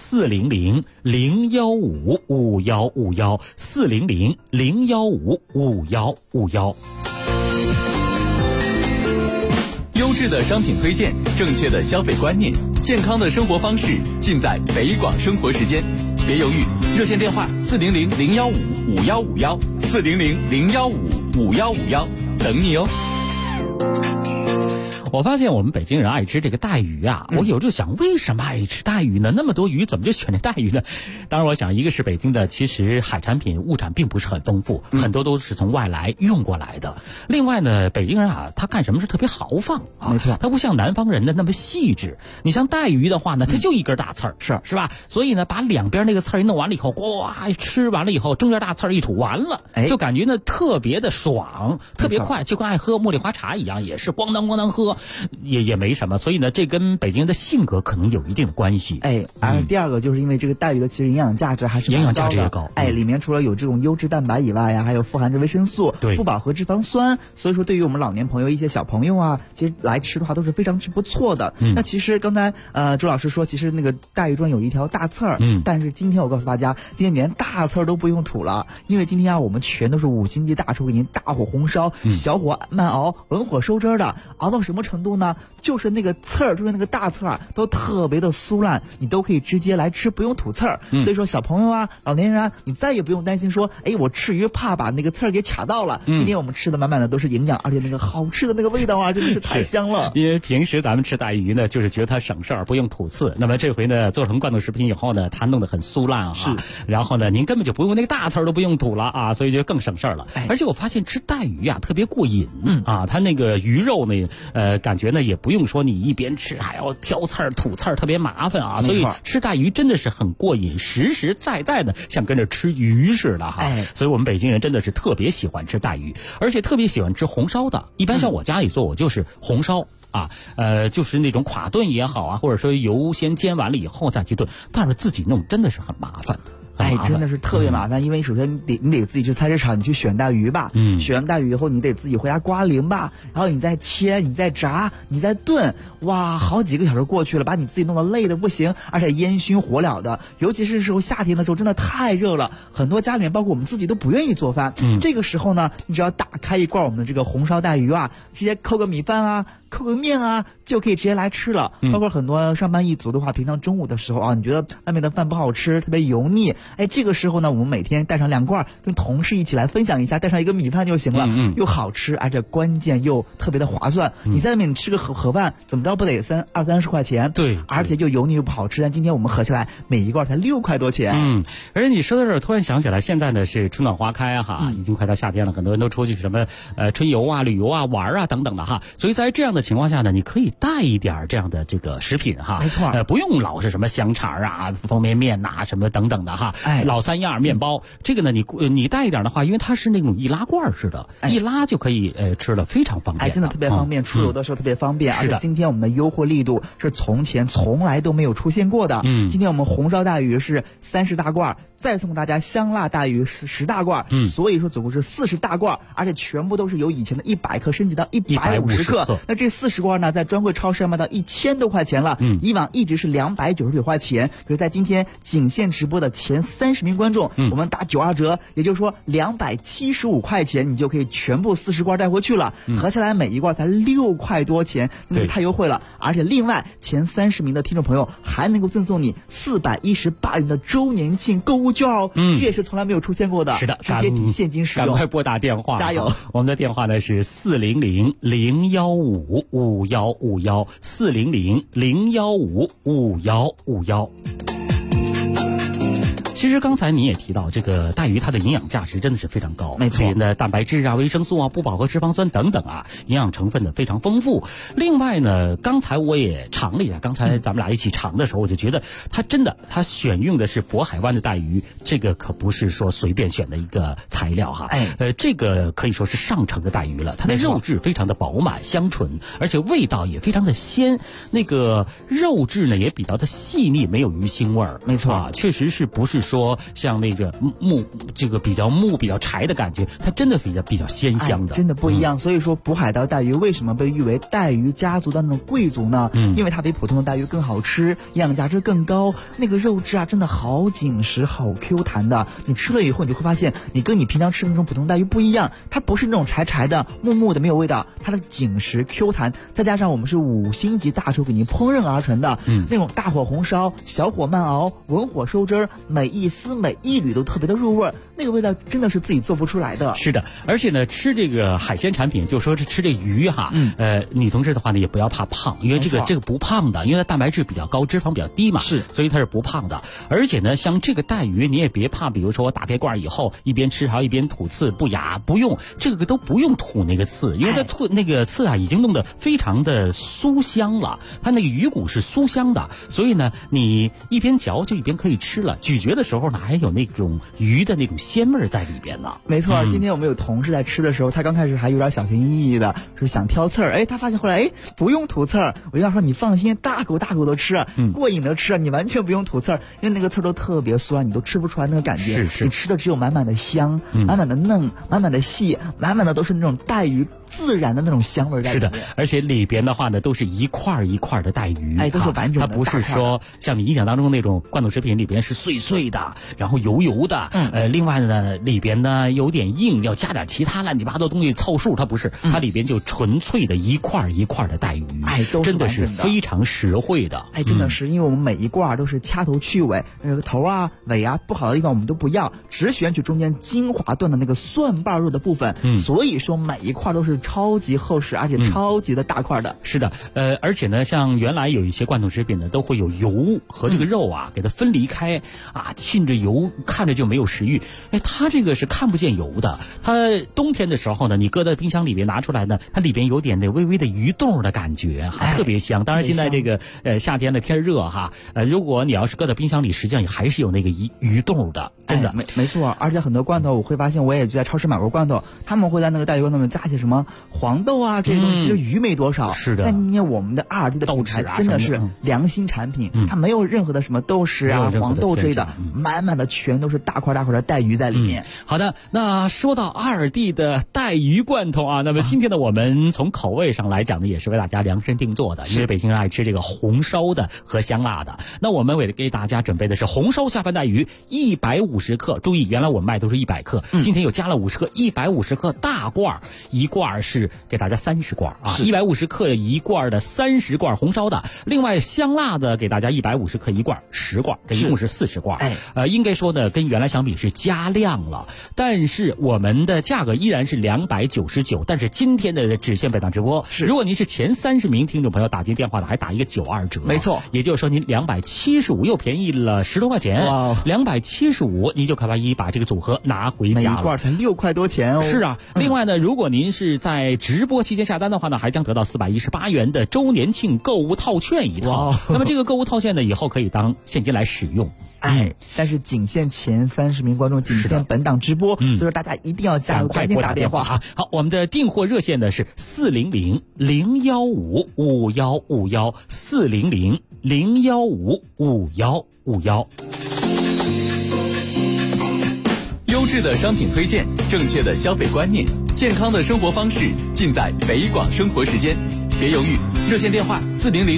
S4: 400-015-5151，400-015-5151。
S7: 优质的商品推荐，正确的消费观念，健康的生活方式，尽在北广生活时间。别犹豫，热线电话400-015-5151，400-015-5151，等你哦。
S4: 我发现我们北京人爱吃这个带鱼啊，我有时候想，为什么爱吃带鱼呢？那么多鱼，怎么就选这带鱼呢？当然，我想一个是北京的其实海产品物产并不是很丰富，很多都是从外来运过来的。另外呢，北京人啊，他干什么是特别豪放啊，
S11: 没错，
S4: 他不像南方人的那么细致。你像带鱼的话呢，它就一根大刺儿，是吧？所以呢，把两边那个刺儿一弄完了以后，呱，吃完了以后，中间大刺儿一吐完了，就感觉呢特别的爽，特别快，就跟爱喝茉莉花茶一样，也是咣当咣当喝。也没什么，所以呢，这跟北京人的性格可能有一定的关系。
S11: 而第二个就是因为这个带鱼的其实营养价值还是
S4: 营养价值也高。
S11: 里面除了有这种优质蛋白以外呀，还有富含着维生素、不饱和脂肪酸，所以说对于我们老年朋友、一些小朋友啊，其实来吃的话都是非常之不错的。那其实刚才周老师说，其实那个带鱼中有一条大刺儿，但是今天我告诉大家，今天连大刺儿都不用吐了，因为今天我们全都是5星级大厨给您大火红烧、小火慢熬、文火收汁的，熬到什么程程度呢？就是那个刺儿，就是那个大刺儿都特别的酥烂，你都可以直接来吃，不用吐刺儿。所以说小朋友啊、老年人啊，你再也不用担心说，哎，我吃鱼怕把那个刺儿给卡到了。今天我们吃的满满的都是营养，而且那个好吃的那个味道啊，真的是太香了。
S4: 因为平时咱们吃带鱼呢，就是觉得它省事儿，不用吐刺。那么这回呢，做成罐头食品以后呢，它弄得很酥烂啊。是。然后呢，您根本就不用那个大刺儿都不用吐了啊，所以就更省事儿了。而且我发现吃带鱼啊特别过瘾。啊，它那个鱼肉呢，感觉呢也不用说你一边吃还要挑刺儿吐刺儿，特别麻烦啊。所以吃带鱼真的是很过瘾，实实在在的像跟着吃鱼似的哈。所以我们北京人真的是特别喜欢吃带鱼，而且特别喜欢吃红烧的。一般像我家里做，我就是红烧。啊，就是那种垮炖也好啊，或者说油先煎完了以后再去炖，但是自己弄真的是很麻烦。
S11: 真的是特别麻烦，因为首先你得自己去菜市场，你去选带鱼吧，选完带鱼以后，你得自己回家刮鳞吧，然后你再切，你再炸，你再炖，哇，好几个小时过去了，把你自己弄得累的不行，而且烟熏火燎的，尤其是时候夏天的时候，真的太热了，很多家里面包括我们自己都不愿意做饭。这个时候呢，你只要打开一罐我们的这个红烧带鱼啊，直接扣个米饭啊，扣个面啊，就可以直接来吃了。包括很多上班一族的话，平常中午的时候啊，你觉得外面的饭不好吃，特别油腻，哎，这个时候呢，我们每天带上2罐，跟同事一起来分享一下，带上一个米饭就行了，又好吃，而且关键又特别的划算。你在外面吃个盒饭，怎么着不得20-30块钱？对，而且又油腻又不好吃。但今天我们合起来，每一罐才6块多钱。
S4: 而且你说到这儿，突然想起来，现在呢是春暖花开哈，已经快到夏天了，很多人都出去什么春游啊、旅游啊、玩啊等等的哈。所以在这样的情况下呢，你可以带一点这样的这个食品哈，
S11: 没错，
S4: 不用老是什么香肠啊、方便面呐、什么等等的哈，老三样面包，这个呢你带一点的话，因为它是那种易拉罐似的，一拉就可以吃了，非常方便。
S11: 真的特别方便，出游的时候特别方便。而且今天我们的优惠力度是从前从来都没有出现过的。今天我们红烧带鱼是30大罐。再送大家香辣带鱼10大罐，所以说总共是40大罐，而且全部都是由以前的100克升级到150克。那这40罐呢，在专柜超市卖到1000多块钱了，以往一直是299块钱，可是在今天仅限直播的前30名观众，我们打92折，也就是说275块钱，你就可以全部40罐带回去了，合起来每一罐才6块多钱，那太优惠了。而且另外前30名的听众朋友还能够赠送你418元的周年庆购物券哦，这也是从来没有出现过的。
S4: 是的，
S11: 直接抵现金使用。
S4: 赶快拨打电话，
S11: 加油！
S4: 我们的电话呢是400-015-5151，400-015-5151。其实刚才你也提到，这个带鱼它的营养价值真的是非常高，
S11: 没错，
S4: 里面的蛋白质啊、维生素啊、不饱和脂肪酸等等啊，营养成分的非常丰富。另外呢，刚才我也尝了一下，刚才咱们俩一起尝的时候，我就觉得它选用的是渤海湾的带鱼，这个可不是说随便选的一个材料哈。这个可以说是上乘的带鱼了，它的肉质非常的饱满香醇，而且味道也非常的鲜，那个肉质呢也比较的细腻，没有鱼腥味儿。
S11: 没错
S4: 啊，确实是不是说像那个比较柴的感觉，它真的比较鲜香的，
S11: 真的不一样。所以说渤海道带鱼为什么被誉为带鱼家族的那种贵族呢？因为它比普通的带鱼更好吃，营养价值更高，那个肉质啊真的好紧实好 Q 弹的，你吃了以后你就会发现你跟你平常吃的那种普通带鱼不一样，它不是那种柴柴的木木的没有味道，它的紧实 Q 弹，再加上我们是5星级大厨给您烹饪而成的，那种大火红烧小火慢熬文火收汁，每一丝每一缕都特别的入味，那个味道真的是自己做不出来的。
S4: 是的，而且呢，吃这个海鲜产品，就说是吃这鱼哈，女同志的话呢，也不要怕胖，因为这个不胖的，因为它蛋白质比较高，脂肪比较低嘛，所以它是不胖的。而且呢，像这个带鱼，你也别怕，比如说我打开罐以后一边吃还要一边吐刺，不雅，不用这个都不用吐那个刺，因为它吐那个刺啊，已经弄得非常的酥香了，它那个鱼骨是酥香的，所以呢，你一边嚼就一边可以吃了，咀嚼的时候呢，还有那种鱼的那种鲜味在里边呢。
S11: 没错，今天我们有同事在吃的时候，他刚开始还有点小心翼翼的，是想挑刺儿，他发现后来不用吐刺儿，我就跟他说你放心，大口大口的吃，过瘾的吃，你完全不用吐刺儿，因为那个刺儿都特别酥，你都吃不出来那个感觉，你吃的只有满满的香，满满的嫩，满满的细，满满的都是那种带鱼自然的那种香味在里面。
S4: 是的，而且里边的话呢，都是一块一块的带鱼，
S11: 都是完整的，
S4: 它不是说像你印象当中那种罐头食品里边是碎碎的，然后油油的。另外呢，里边呢有点硬，要加点其他乱七八糟东西凑数，它不是，它里边就纯粹的一块一块的带鱼，
S11: 都是
S4: 真的是非常实惠的。
S11: 真的是，因为我们每一罐都是掐头去尾，那个头啊、尾啊不好的地方我们都不要，只选取中间精华段的那个蒜瓣肉的部分。所以说每一块都是超级厚实，而且超级的大块的。
S4: 是的，而且呢，像原来有一些罐头食品呢，都会有油和这个肉啊给它分离开啊，沁着油，看着就没有食欲。它这个是看不见油的。它冬天的时候呢，你搁在冰箱里边拿出来呢，它里边有点那微微的鱼冻的感觉，特别香。当然现在这个夏天的天热哈，如果你要是搁在冰箱里，实际上也还是有那个鱼冻的，真的。
S11: 没错，而且很多罐头我会发现，我也在超市买过罐头，他们会在那个带鱼罐头里面加些什么黄豆啊这些东西，其实鱼没多少。
S4: 是的。
S11: 但因为我们的ARD的品牌真的是良心产品，它没有任何的什么豆豉啊、黄豆之类的，满满的全都是大块大块的带鱼在里面。
S4: 好的，那说到ARD的带鱼罐头啊，那么今天呢，我们从口味上来讲呢，也是为大家量身定做的，因为北京人爱吃这个红烧的和香辣的。那我们为了给大家准备的是红烧下饭带鱼150克，注意，原来我们卖都是100克，今天又加了50克，150克大罐，一罐是给大家30罐啊，150克一罐的30罐红烧的，另外香辣的给大家150克一罐10罐，这一共是40罐。应该说呢，跟原来相比是加量了，但是我们的价格依然是299，但是今天的只限本档直播，如果您是前30名听众朋友打进电话的，还打一个92折，
S11: 没错，
S4: 也就是说您275又便宜了10多块钱，275您就可以把这个组合拿回家了，
S11: 每一罐才6块多钱哦。
S4: 是啊，另外呢，如果您是在直播期间下单的话呢，还将得到418元的周年庆购物套券一套。那么这个购物套券呢，以后可以当现金来使用。
S11: 但是仅限前30名观众，仅限本档直播，所以说大家一定要加油，赶紧打电话
S4: 啊！好，我们的订货热线呢是400-015-5151，400-015-5151。
S7: 优质的商品推荐，正确的消费观念，健康的生活方式，尽在北广生活时间。别犹豫，热线电话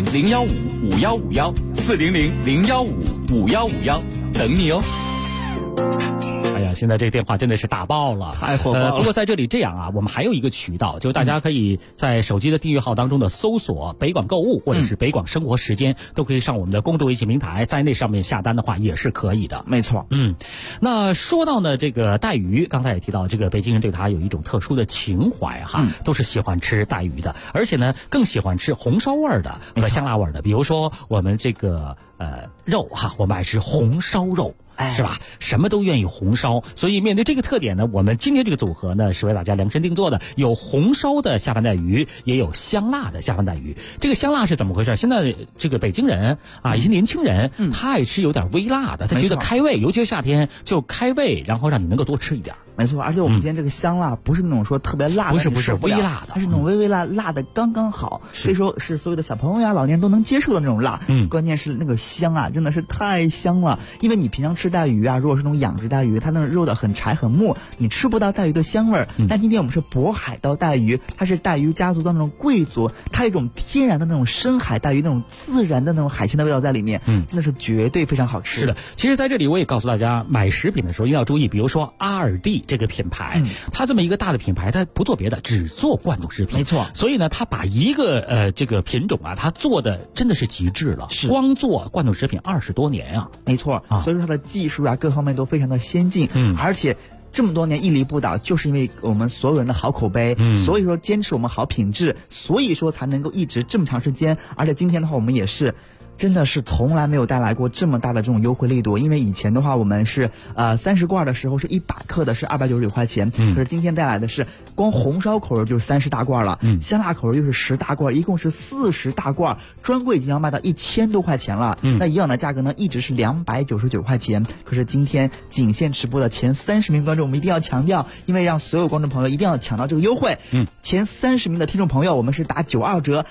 S7: 400-015-5151，400-015-5151，等你哦。
S4: 哎呀，现在这个电话真的是打爆了，
S11: 太火爆了。
S4: 不过在这里这样啊，我们还有一个渠道，就是大家可以在手机的订阅号当中的搜索北广购物或者是北广生活时间，都可以上我们的公众微信平台，在那上面下单的话也是可以的。
S11: 没错。
S4: 那说到呢这个带鱼，刚才也提到，这个北京人对它有一种特殊的情怀哈，都是喜欢吃带鱼的，而且呢更喜欢吃红烧味的和香辣味的。比如说我们这个肉哈，我们爱吃红烧肉。是吧？什么都愿意红烧，所以面对这个特点呢，我们今天这个组合呢是为大家量身定做的，有红烧的下饭带鱼，也有香辣的下饭带鱼。这个香辣是怎么回事？现在这个北京人啊，一些年轻人，他爱吃有点微辣的，他觉得开胃，尤其是夏天就开胃，然后让你能够多吃一点。
S11: 没错，而且我们今天这个香辣不是那种说特别辣的，
S4: 不是微辣的，
S11: 它是那种微微辣，辣的刚刚好，所以说是所有的小朋友呀、老年人都能接受的那种辣。关键是那个香啊，真的是太香了。因为你平常吃带鱼啊，如果是那种养殖带鱼，它那种肉的很柴很木，你吃不到带鱼的香味儿。但今天我们是渤海盗带鱼，它是带鱼家族的那种贵族，它有一种天然的那种深海带鱼那种自然的那种海鲜的味道在里面，真的是绝对非常好吃。
S4: 是的，其实在这里我也告诉大家，买食品的时候一定要注意，比如说ARD这个品牌，它这么一个大的品牌，它不做别的，只做罐头食品。
S11: 没错，
S4: 所以呢，它把一个这个品种啊，它做的真的是极致了。光做罐头食品20多年啊。
S11: 没错，所以说它的技术啊各方面都非常的先进，而且这么多年屹立不倒，就是因为我们所有人的好口碑，所以说坚持我们好品质，所以说才能够一直这么长时间。而且今天的话，我们也是真的是从来没有带来过这么大的这种优惠力度，因为以前的话我们是30罐的时候是100克的是299块钱，可是今天带来的是光红烧口味就是30大罐了，香辣口味又是10大罐，一共是40大罐，专柜已经要卖到1000多块钱了。那以往的价格呢一直是299块钱，可是今天仅限直播的前30名观众，我们一定要强调，因为让所有观众朋友一定要抢到这个优惠。前30名的听众朋友，我们是打92折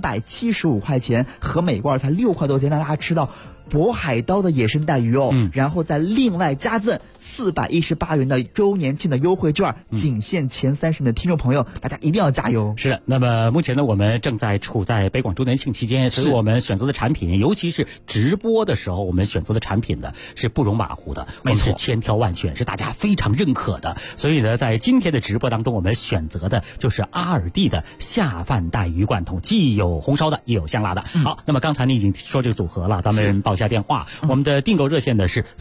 S11: ，275块钱，和每罐才6块多钱，让大家吃到渤海刀的野生带鱼哦，然后再另外加赠 418元的周年庆的优惠券，仅限前30名的听众朋友，大家一定要加油。
S4: 是的，那么目前呢，我们正在处在北广周年庆期间，所以我们选择的产品，尤其是直播的时候，我们选择的产品呢是不容马虎的，我们是千挑万选，是大家非常认可的。所以呢，在今天的直播当中，我们选择的就是阿尔蒂的下饭带鱼罐头，既有红烧的，也有香辣的。好，那么刚才你已经说这个组合了，咱们报一下电话，我们的订购热线呢是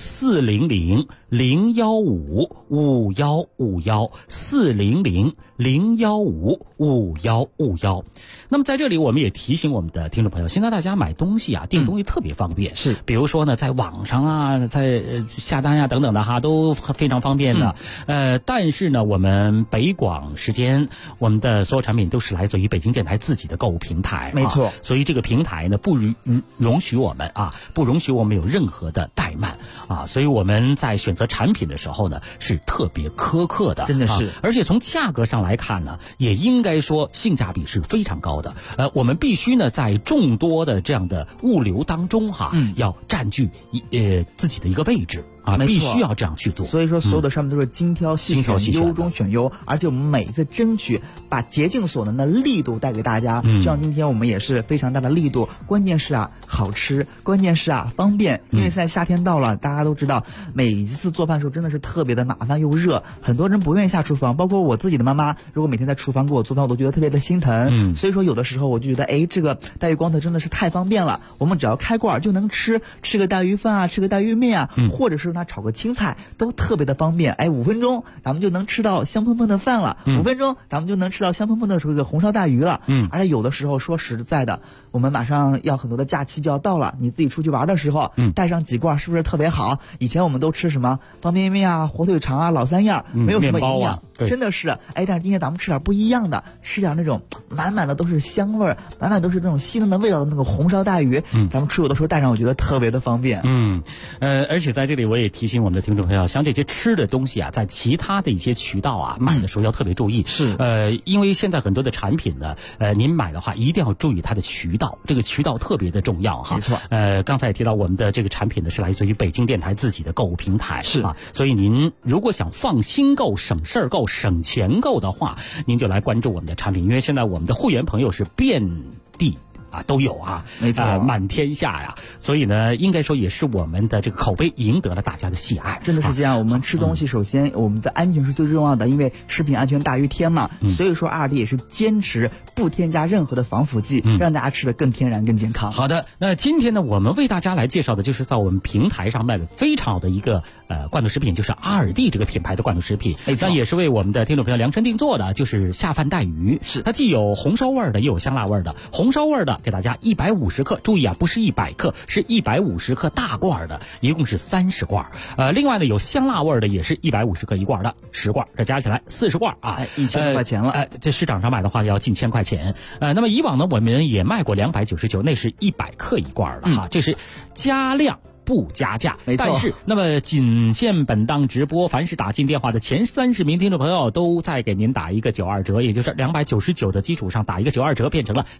S4: 400-015-5151，400-015-5151。那么在这里我们也提醒我们的听众朋友，现在大家买东西啊，订东西特别方便，是，比如说呢，在网上啊，在下单啊等等的哈，都非常方便的。但是呢，我们北广时间，我们的所有产品都是来自于北京电台自己的购物平台，
S11: 没错。
S4: 所以这个平台呢，不容许我们有任何的怠慢啊，所以我们在选择产品的时候呢，是特别苛刻的，
S11: 真的是。
S4: 而且从价格上来看呢，也应该说性价比是非常高的。我们必须呢，在众多的这样的物流当中要占据自己的一个位置。必须要这样去做。
S11: 所以说，所有的商品都是精挑细选，优中选优，而且我们每一次争取把竭尽所能的力度带给大家。就像今天我们也是非常大的力度，关键是好吃，关键是方便。因为现在夏天到了，大家都知道，每一次做饭的时候真的是特别的麻烦又热，很多人不愿意下厨房，包括我自己的妈妈，如果每天在厨房给我做饭，我都觉得特别的心疼。所以说有的时候我就觉得，这个带鱼光头真的是太方便了，我们只要开罐就能吃个带鱼饭吃个带鱼面或者是炒个青菜都特别的方便，5分钟咱们就能吃到香喷喷的饭了，5分钟咱们就能吃到香喷喷的这个红烧带鱼了。而且有的时候说实在的，我们马上要很多的假期就要到了，你自己出去玩的时候，带上几罐是不是特别好？以前我们都吃什么方便面火腿肠老三样，没有什么营养，真的是但是今天咱们吃点不一样的，吃点那种满满的都是香味儿，满满都是那种鲜嫩的味道的那个红烧带鱼，咱们吃有的时候带上，我觉得特别的方便。
S4: 而且在这里我也提醒我们的听众朋友，像这些吃的东西在其他的一些渠道买的时候要特别注意。
S11: 是
S4: 因为现在很多的产品呢，您买的话一定要注意它的渠道，这个渠道特别的重要
S11: 没错。
S4: 刚才也提到我们的这个产品呢是来自于北京电台自己的购物平台，
S11: 是
S4: 所以您如果想放心购、省事儿购、省钱购的话，您就来关注我们的产品，因为现在我们的会员朋友是遍地都有
S11: 没错，
S4: 满天下呀，所以呢，应该说也是我们的这个口碑赢得了大家的喜爱，
S11: 真的是这样。我们吃东西，首先我们的安全是最重要的，因为食品安全大于天嘛，所以说阿尔蒂也是坚持不添加任何的防腐剂，让大家吃得更天然、更健康。
S4: 好的，那今天呢，我们为大家来介绍的就是在我们平台上卖的非常好的一个罐头食品，就是阿尔蒂这个品牌的罐头食品，那也是为我们的听众朋友量身定做的，就是下饭带鱼，它既有红烧味的，也有香辣味的。红烧味的给大家150克，注意不是100克，是150克大罐的，一共是30罐。另外呢，有香辣味的也是150克一罐的，10罐，这加起来40罐
S11: 1000多块钱了。
S4: 这市场上买的话要近1000块钱。那么以往呢，我们也卖过299，那是100克一罐的这是加量不加价，但是那么仅限本档直播，凡是打进电话的前30名听众朋友都再给您打一个92折，也就是299的基础上打一个92折，变成了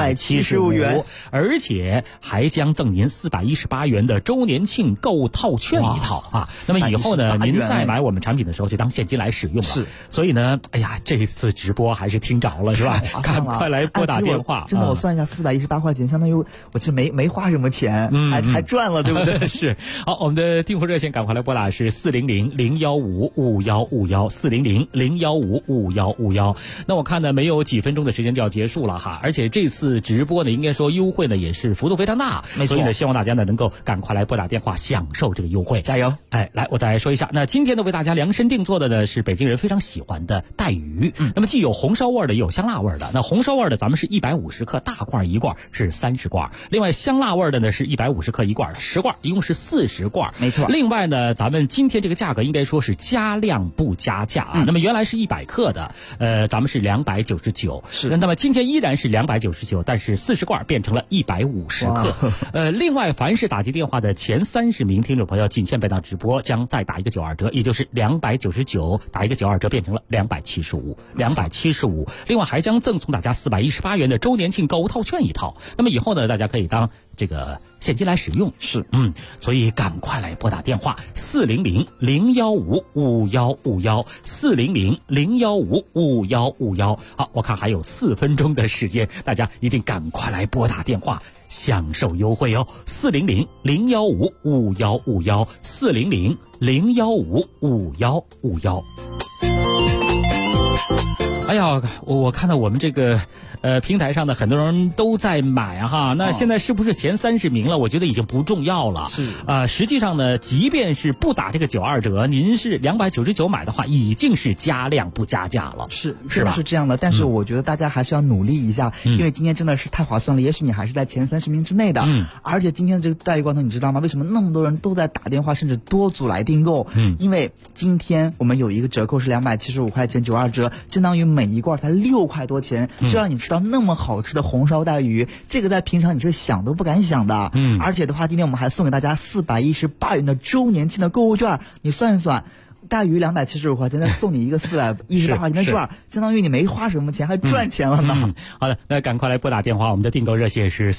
S4: 275元，而且还将赠您418元的周年庆购物套券一套那么以后呢，您再买我们产品的时候就当现金来使用了。所以呢，这一次直播还是听着了是吧？赶快来拨打电话。
S11: 真的，我算一下，418块钱，相当于我其实没花什么钱，还赚了，对不对？
S4: 是。好，我们的订货热线赶快来拨打是400-015-5151，400-015-5151。那我看呢，没有几分钟的时间就要结束了而且这次直播呢，应该说优惠呢也是幅度非常大，所以呢，希望大家呢能够赶快来拨打电话享受这个优惠，
S11: 加油！
S4: 来，我再说一下，那今天呢为大家量身定做的呢是北京人非常喜欢的带鱼，那么既有红烧味的，也有香辣味的。那红烧味的咱们是150克大罐一罐，是30罐，另外香辣味的呢是150克一罐，10罐，一共是40罐，
S11: 没错。
S4: 另外呢，咱们今天这个价格应该说是加量不加价那么原来是100克的，咱们是299，
S11: 是。
S4: 那么今天依然是299，但是40罐变成了150克。另外，凡是打进电话的前30名听众朋友，仅限本档直播将再打一个92折，也就是299打一个92折，变成了275。另外还将赠送大家418元的周年庆购物套券一套。那么以后呢，大家可以当这个现金来使用。
S11: 是，
S4: 所以赶快来拨打电话400-015-5151，400-015-5151。好，我看还有4分钟的时间，大家一定赶快来拨打电话，享受优惠哦。400-015-5151，400-015-5151。哎呀，我看到我们这个平台上的很多人都在买哈，那现在是不是前30名了？我觉得已经不重要了。
S11: 是
S4: 实际上呢，即便是不打这个92折，您是299买的话，已经是加量不加价了。
S11: 是
S4: 吧？
S11: 是这样的，但是我觉得大家还是要努力一下，因为今天真的是太划算了。也许你还是在前30名之内的，而且今天这个带鱼罐头，你知道吗？为什么那么多人都在打电话，甚至多组来订购？因为今天我们有一个折扣是275块钱92折，相当于每一罐才6块多钱，就让你吃到那么好吃的红烧带鱼，这个在平常你是想都不敢想的。而且的话，今天我们还送给大家418元的周年庆的购物券，你算一算。带鱼275块钱，再送你一个418块钱的券，相当于你没花什么钱，还赚钱了呢。
S4: 好的，那赶快来拨打电话，我们的订购热线是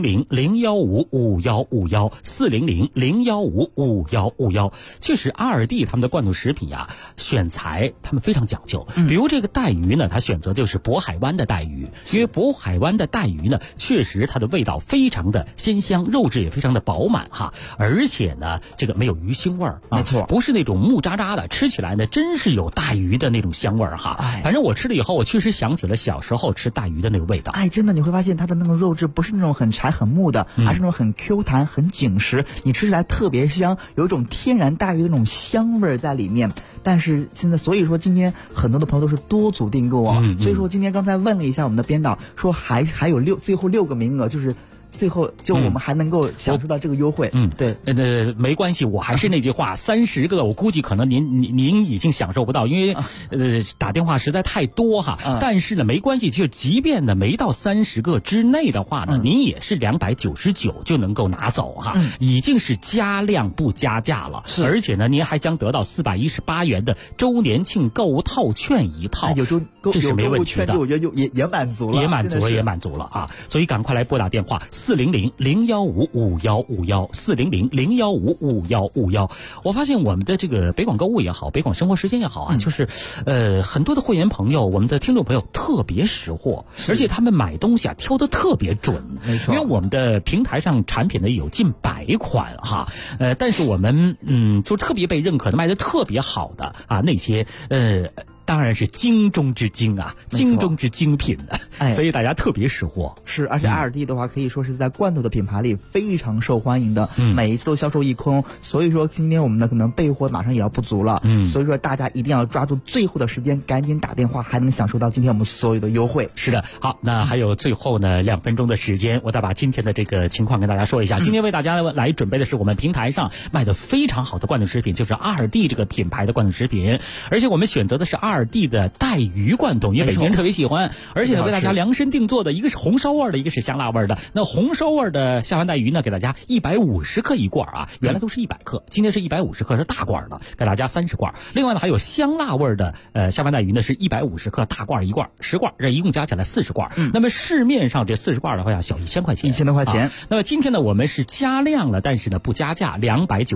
S4: 400-015-5151，400-015-5151。确实，阿尔蒂他们的罐头食品啊，选材他们非常讲究。比如这个带鱼呢，他选择就是渤海湾的带鱼，因为渤海湾的带鱼呢，确实它的味道非常的鲜香，肉质也非常的饱满哈，而且呢，这个没有鱼腥味儿，
S11: 没错，
S4: 不是那种木渣渣的。吃起来呢，真是有带鱼的那种香味儿哈。反正我吃了以后，我确实想起了小时候吃带鱼的那个味道。
S11: 真的你会发现它的那种肉质不是那种很柴很木的，而是那种很 Q 弹、很紧实，你吃起来特别香，有一种天然带鱼的那种香味在里面。但是现在，所以说今天很多的朋友都是多组订购啊。所以说今天刚才问了一下我们的编导，说还有最后6个名额，就是最后就我们还能够享受到这个优惠。对，
S4: 没关系，我还是那句话，30个我估计可能您已经享受不到，因为打电话实在太多哈。但是呢，没关系，就即便呢没到30个之内的话呢，您也是299就能够拿走哈，已经是加量不加价了。而且呢，您还将得到418元的周年庆购物套券1套，这是没问题的。
S11: 我觉得也满足了，
S4: 也满足了啊！所以赶快来拨打电话。400-015-5151，400-015-5151。我发现我们的这个北广购物也好，北广生活时间也好啊，就是很多的会员朋友，我们的听众朋友特别识货，而且他们买东西啊挑得特别准。
S11: 没错，
S4: 因为我们的平台上产品呢有近100款哈，但是我们就特别被认可的，卖得特别好的啊那些当然是精中之精啊，精中之精品的，所以大家特别识货。
S11: 是，而且阿尔蒂的话可以说是在罐头的品牌里非常受欢迎的，每一次都销售一空。所以说今天我们呢可能备货马上也要不足了，所以说大家一定要抓住最后的时间，赶紧打电话，还能享受到今天我们所有的优惠。
S4: 是的，好，那还有最后呢2分钟的时间，我再把今天的这个情况跟大家说一下。今天为大家来准备的是我们平台上卖的非常好的罐头食品，就是阿尔蒂这个品牌的罐头食品，而且我们选择的是阿尔蒂的带鱼罐头，因为北京人特别喜欢，而且呢为大家量身定做的，一个是红烧味的，一个是香辣味的。那红烧味的下饭带鱼呢，给大家150克一罐啊，原来都是100克，今天是150克，是大罐的，给大家30罐。另外呢还有香辣味的下饭带鱼呢是150克大罐一罐，10罐，这一共加起来40罐。那么市面上这40罐的话要小1000块钱，1000
S11: 多块钱。
S4: 那么今天呢我们是加量了，但是呢不加价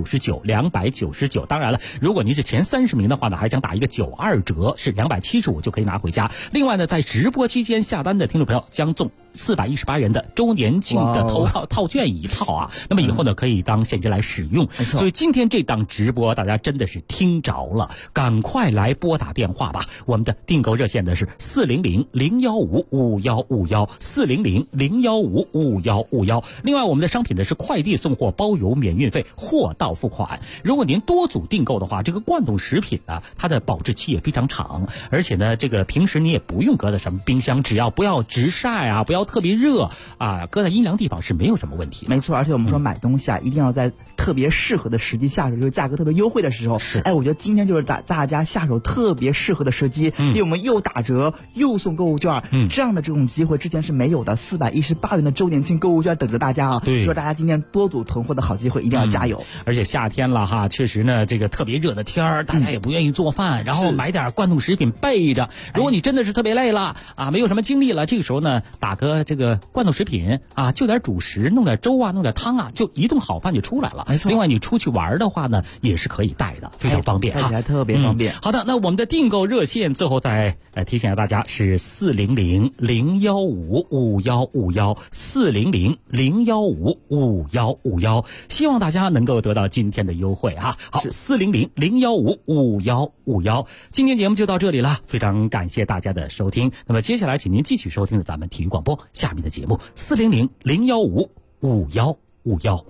S4: ，299。当然了，如果您是前30名的话呢，还将打一个92折，是275就可以拿回家。另外呢，在直播期间下单的听众朋友将送418元的周年庆的套券1套啊。那么以后呢可以当现金来使用。所以今天这档直播大家真的是听着了，赶快来拨打电话吧。我们的订购热线呢是400-015-5151，400-015-5151。另外我们的商品呢是快递送货包邮免运费，货到付款。如果您多组订购的话，这个罐头食品呢它的保质期也非常长，而且呢这个平时你也不用搁在什么冰箱，只要不要直晒啊，不要特别热啊，搁在阴凉地方是没有什么问题。
S11: 没错，而且我们说买东西啊，一定要在特别适合的时机下手，就是价格特别优惠的时候。
S4: 是，
S11: 我觉得今天就是大家下手特别适合的时机，因为我们又打折又送购物券，这样的这种机会之前是没有的。418元的周年庆购物券等着大家啊！
S4: 对，
S11: 说大家今天多组囤货的好机会，一定要加油。
S4: 而且夏天了哈，确实呢，这个特别热的天儿，大家也不愿意做饭，然后买点罐头食品备着。如果你真的是特别累了啊，没有什么精力了，这个时候呢，打个和这个罐头食品啊，就点主食，弄点粥啊，弄点汤啊，就一顿好饭就出来了。
S11: 没错。
S4: 另外你出去玩的话呢，也是可以带的，非常方便啊，
S11: 带起来特别方便。
S4: 好的，那我们的订购热线最后再提醒大家是400-015-5151，400-015-5151，希望大家能够得到今天的优惠啊。好，400-015-5151。今天节目就到这里了，非常感谢大家的收听。那么接下来请您继续收听咱们体育广播下面的节目400-015-5151。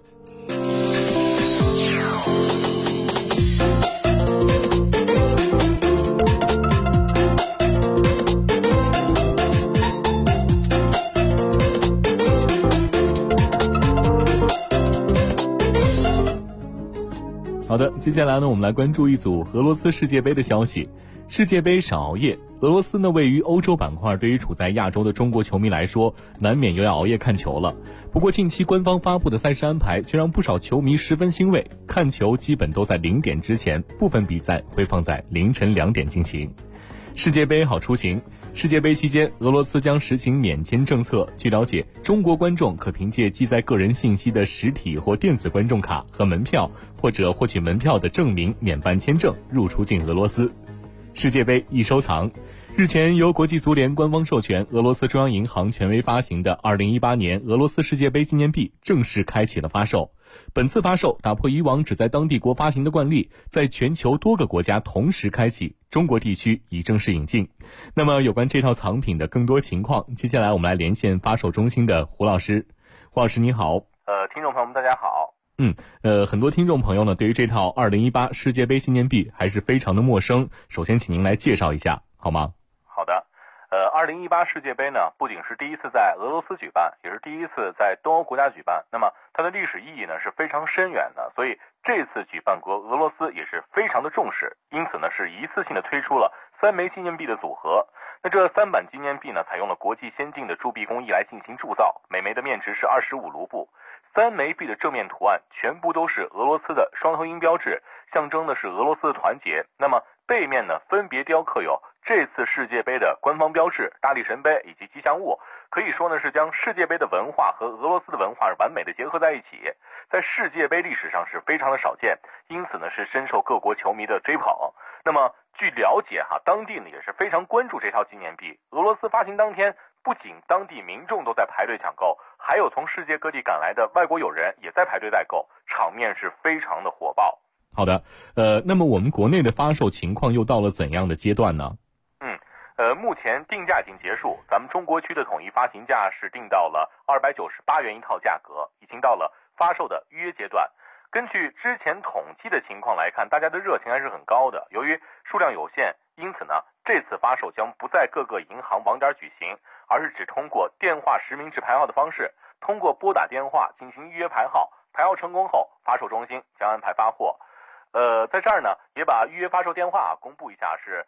S8: 好的，接下来呢，我们来关注一组俄罗斯世界杯的消息。世界杯少熬夜，俄罗斯呢位于欧洲板块，对于处在亚洲的中国球迷来说，难免又要熬夜看球了。不过近期官方发布的赛事安排却让不少球迷十分欣慰，看球基本都在0点之前，部分比赛会放在凌晨2点进行。世界杯好出行。世界杯期间，俄罗斯将实行免签政策。据了解，中国观众可凭借记载个人信息的实体或电子观众卡和门票，或者获取门票的证明免办签证入出境俄罗斯。世界杯易收藏。日前，由国际足联官方授权，俄罗斯中央银行权威发行的2018年俄罗斯世界杯纪念币正式开启了发售。本次发售打破以往只在当地国发行的惯例，在全球多个国家同时开启，中国地区已正式引进。那么有关这套藏品的更多情况，接下来我们来连线发售中心的胡老师。胡老师你好。
S9: 听众朋友们大家好。
S8: 很多听众朋友呢对于这套2018世界杯纪念币还是非常的陌生，首先请您来介绍一下好吗？
S9: 好的。2018世界杯呢，不仅是第一次在俄罗斯举办，也是第一次在东欧国家举办。那么它的历史意义呢是非常深远的，所以这次举办国俄罗斯也是非常的重视，因此呢是一次性的推出了3枚纪念币的组合。那这3版纪念币呢，采用了国际先进的铸币工艺来进行铸造，每枚的面值是25卢布。3枚币的正面图案全部都是俄罗斯的双头鹰标志，象征的是俄罗斯的团结。那么背面呢，分别雕刻有这次世界杯的官方标志、大力神杯以及吉祥物，可以说呢是将世界杯的文化和俄罗斯的文化完美的结合在一起，在世界杯历史上是非常的少见，因此呢是深受各国球迷的追捧。那么据了解当地呢也是非常关注这套纪念币。俄罗斯发行当天，不仅当地民众都在排队抢购，还有从世界各地赶来的外国友人也在排队代购，场面是非常的火爆。
S8: 好的，那么我们国内的发售情况又到了怎样的阶段呢？
S9: 目前定价已经结束，咱们中国区的统一发行价是定到了298元一套价格，已经到了发售的预约阶段。根据之前统计的情况来看，大家的热情还是很高的。由于数量有限，因此呢，这次发售将不在各个银行网点举行，而是只通过电话实名制排号的方式，通过拨打电话进行预约排号，排号成功后，发售中心将安排发货。在这儿呢，也把预约发售电话公布一下，是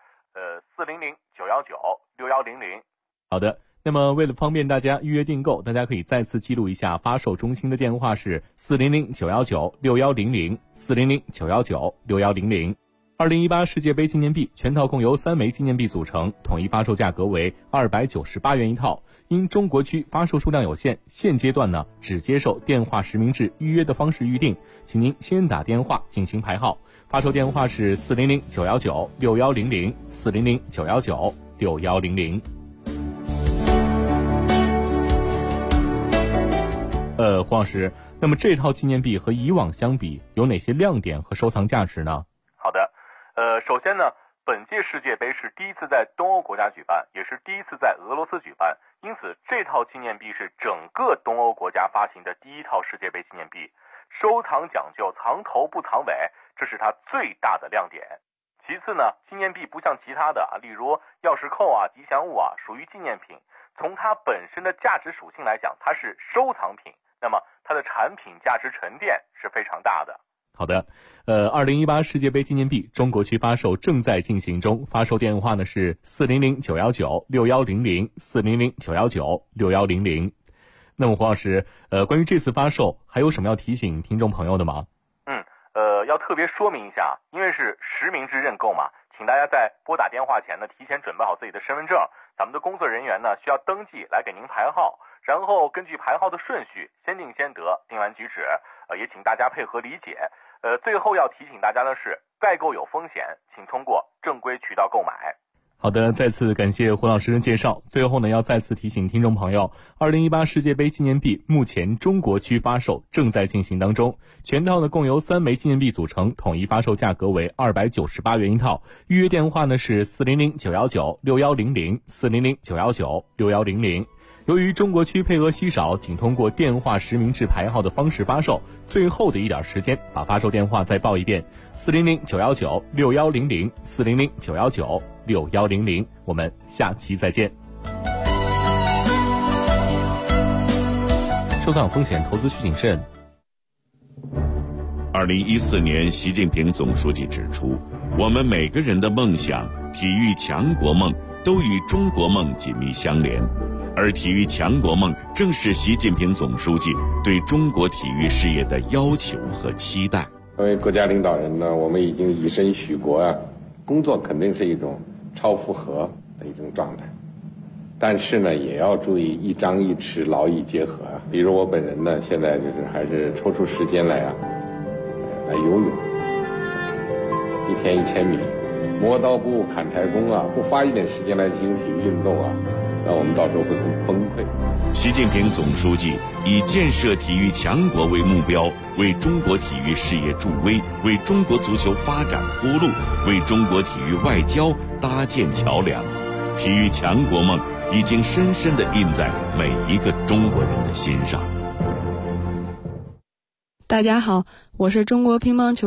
S9: 400-919-6100。
S8: 好的，那么为了方便大家预约订购，大家可以再次记录一下发售中心的电话是400-919-6100 400-919-6100。2018世界杯纪念币全套共由3枚纪念币组成，统一发售价格为298元一套。因中国区发售数量有限，现阶段呢只接受电话实名制预约的方式预定，请您先打电话进行排号。发售电话是400-919-6100 400-919-6100。黄老师，那么这套纪念币和以往相比，有哪些亮点和收藏价值呢？
S9: 好的，首先呢，本届世界杯是第一次在东欧国家举办，也是第一次在俄罗斯举办，因此这套纪念币是整个东欧国家发行的第一套世界杯纪念币，收藏讲究藏头不藏尾，这是它最大的亮点。其次呢，纪念币不像其他的例如钥匙扣吉祥物属于纪念品，从它本身的价值属性来讲，它是收藏品，那么它的产品价值沉淀是非常大的。
S8: 好的，2018世界杯纪念币中国区发售正在进行中，发售电话呢是400-919-6100 400-919-6100。那么黄老师，关于这次发售还有什么要提醒听众朋友的吗？
S9: 要特别说明一下，因为是实名制认购嘛，请大家在拨打电话前呢，提前准备好自己的身份证， 咱们的工作人员呢需要登记来给您排号，然后根据排号的顺序先定先得，定完举止，也请大家配合理解。最后要提醒大家的是，代购有风险，请通过正规渠道购买。
S8: 好的，再次感谢胡老师的介绍。最后呢，要再次提醒听众朋友，2018世界杯纪念币目前中国区发售正在进行当中，全套呢共由3枚纪念币组成，统一发售价格为298元一套。预约电话呢是400-919-6100 400-919-6100。由于中国区配额稀少，仅通过电话实名制排号的方式发售，最后的一点时间，把发售电话再报一遍：400-919-6100 400-919-6100。我们下期再见。收藏风险，投资需谨慎。
S1: 2014年，习近平总书记指出，我们每个人的梦想、体育强国梦都与中国梦紧密相连。而体育强国梦正是习近平总书记对中国体育事业的要求和期待。
S12: 作为国家领导人呢，我们已经以身许国啊，工作肯定是一种超负荷的一种状态，但是呢，也要注意一张一弛，劳逸结合啊。比如我本人呢，现在还是抽出时间来游泳，1天1000米，磨刀不误砍柴工啊，不花一点时间来进行体育运动啊，那我们到时候会很崩溃。
S1: 习近平总书记以建设体育强国为目标，为中国体育事业助威，为中国足球发展铺路，为中国体育外交搭建桥梁。体育强国梦已经深深地印在每一个中国人的心上。
S13: 大家好，我是中国乒乓球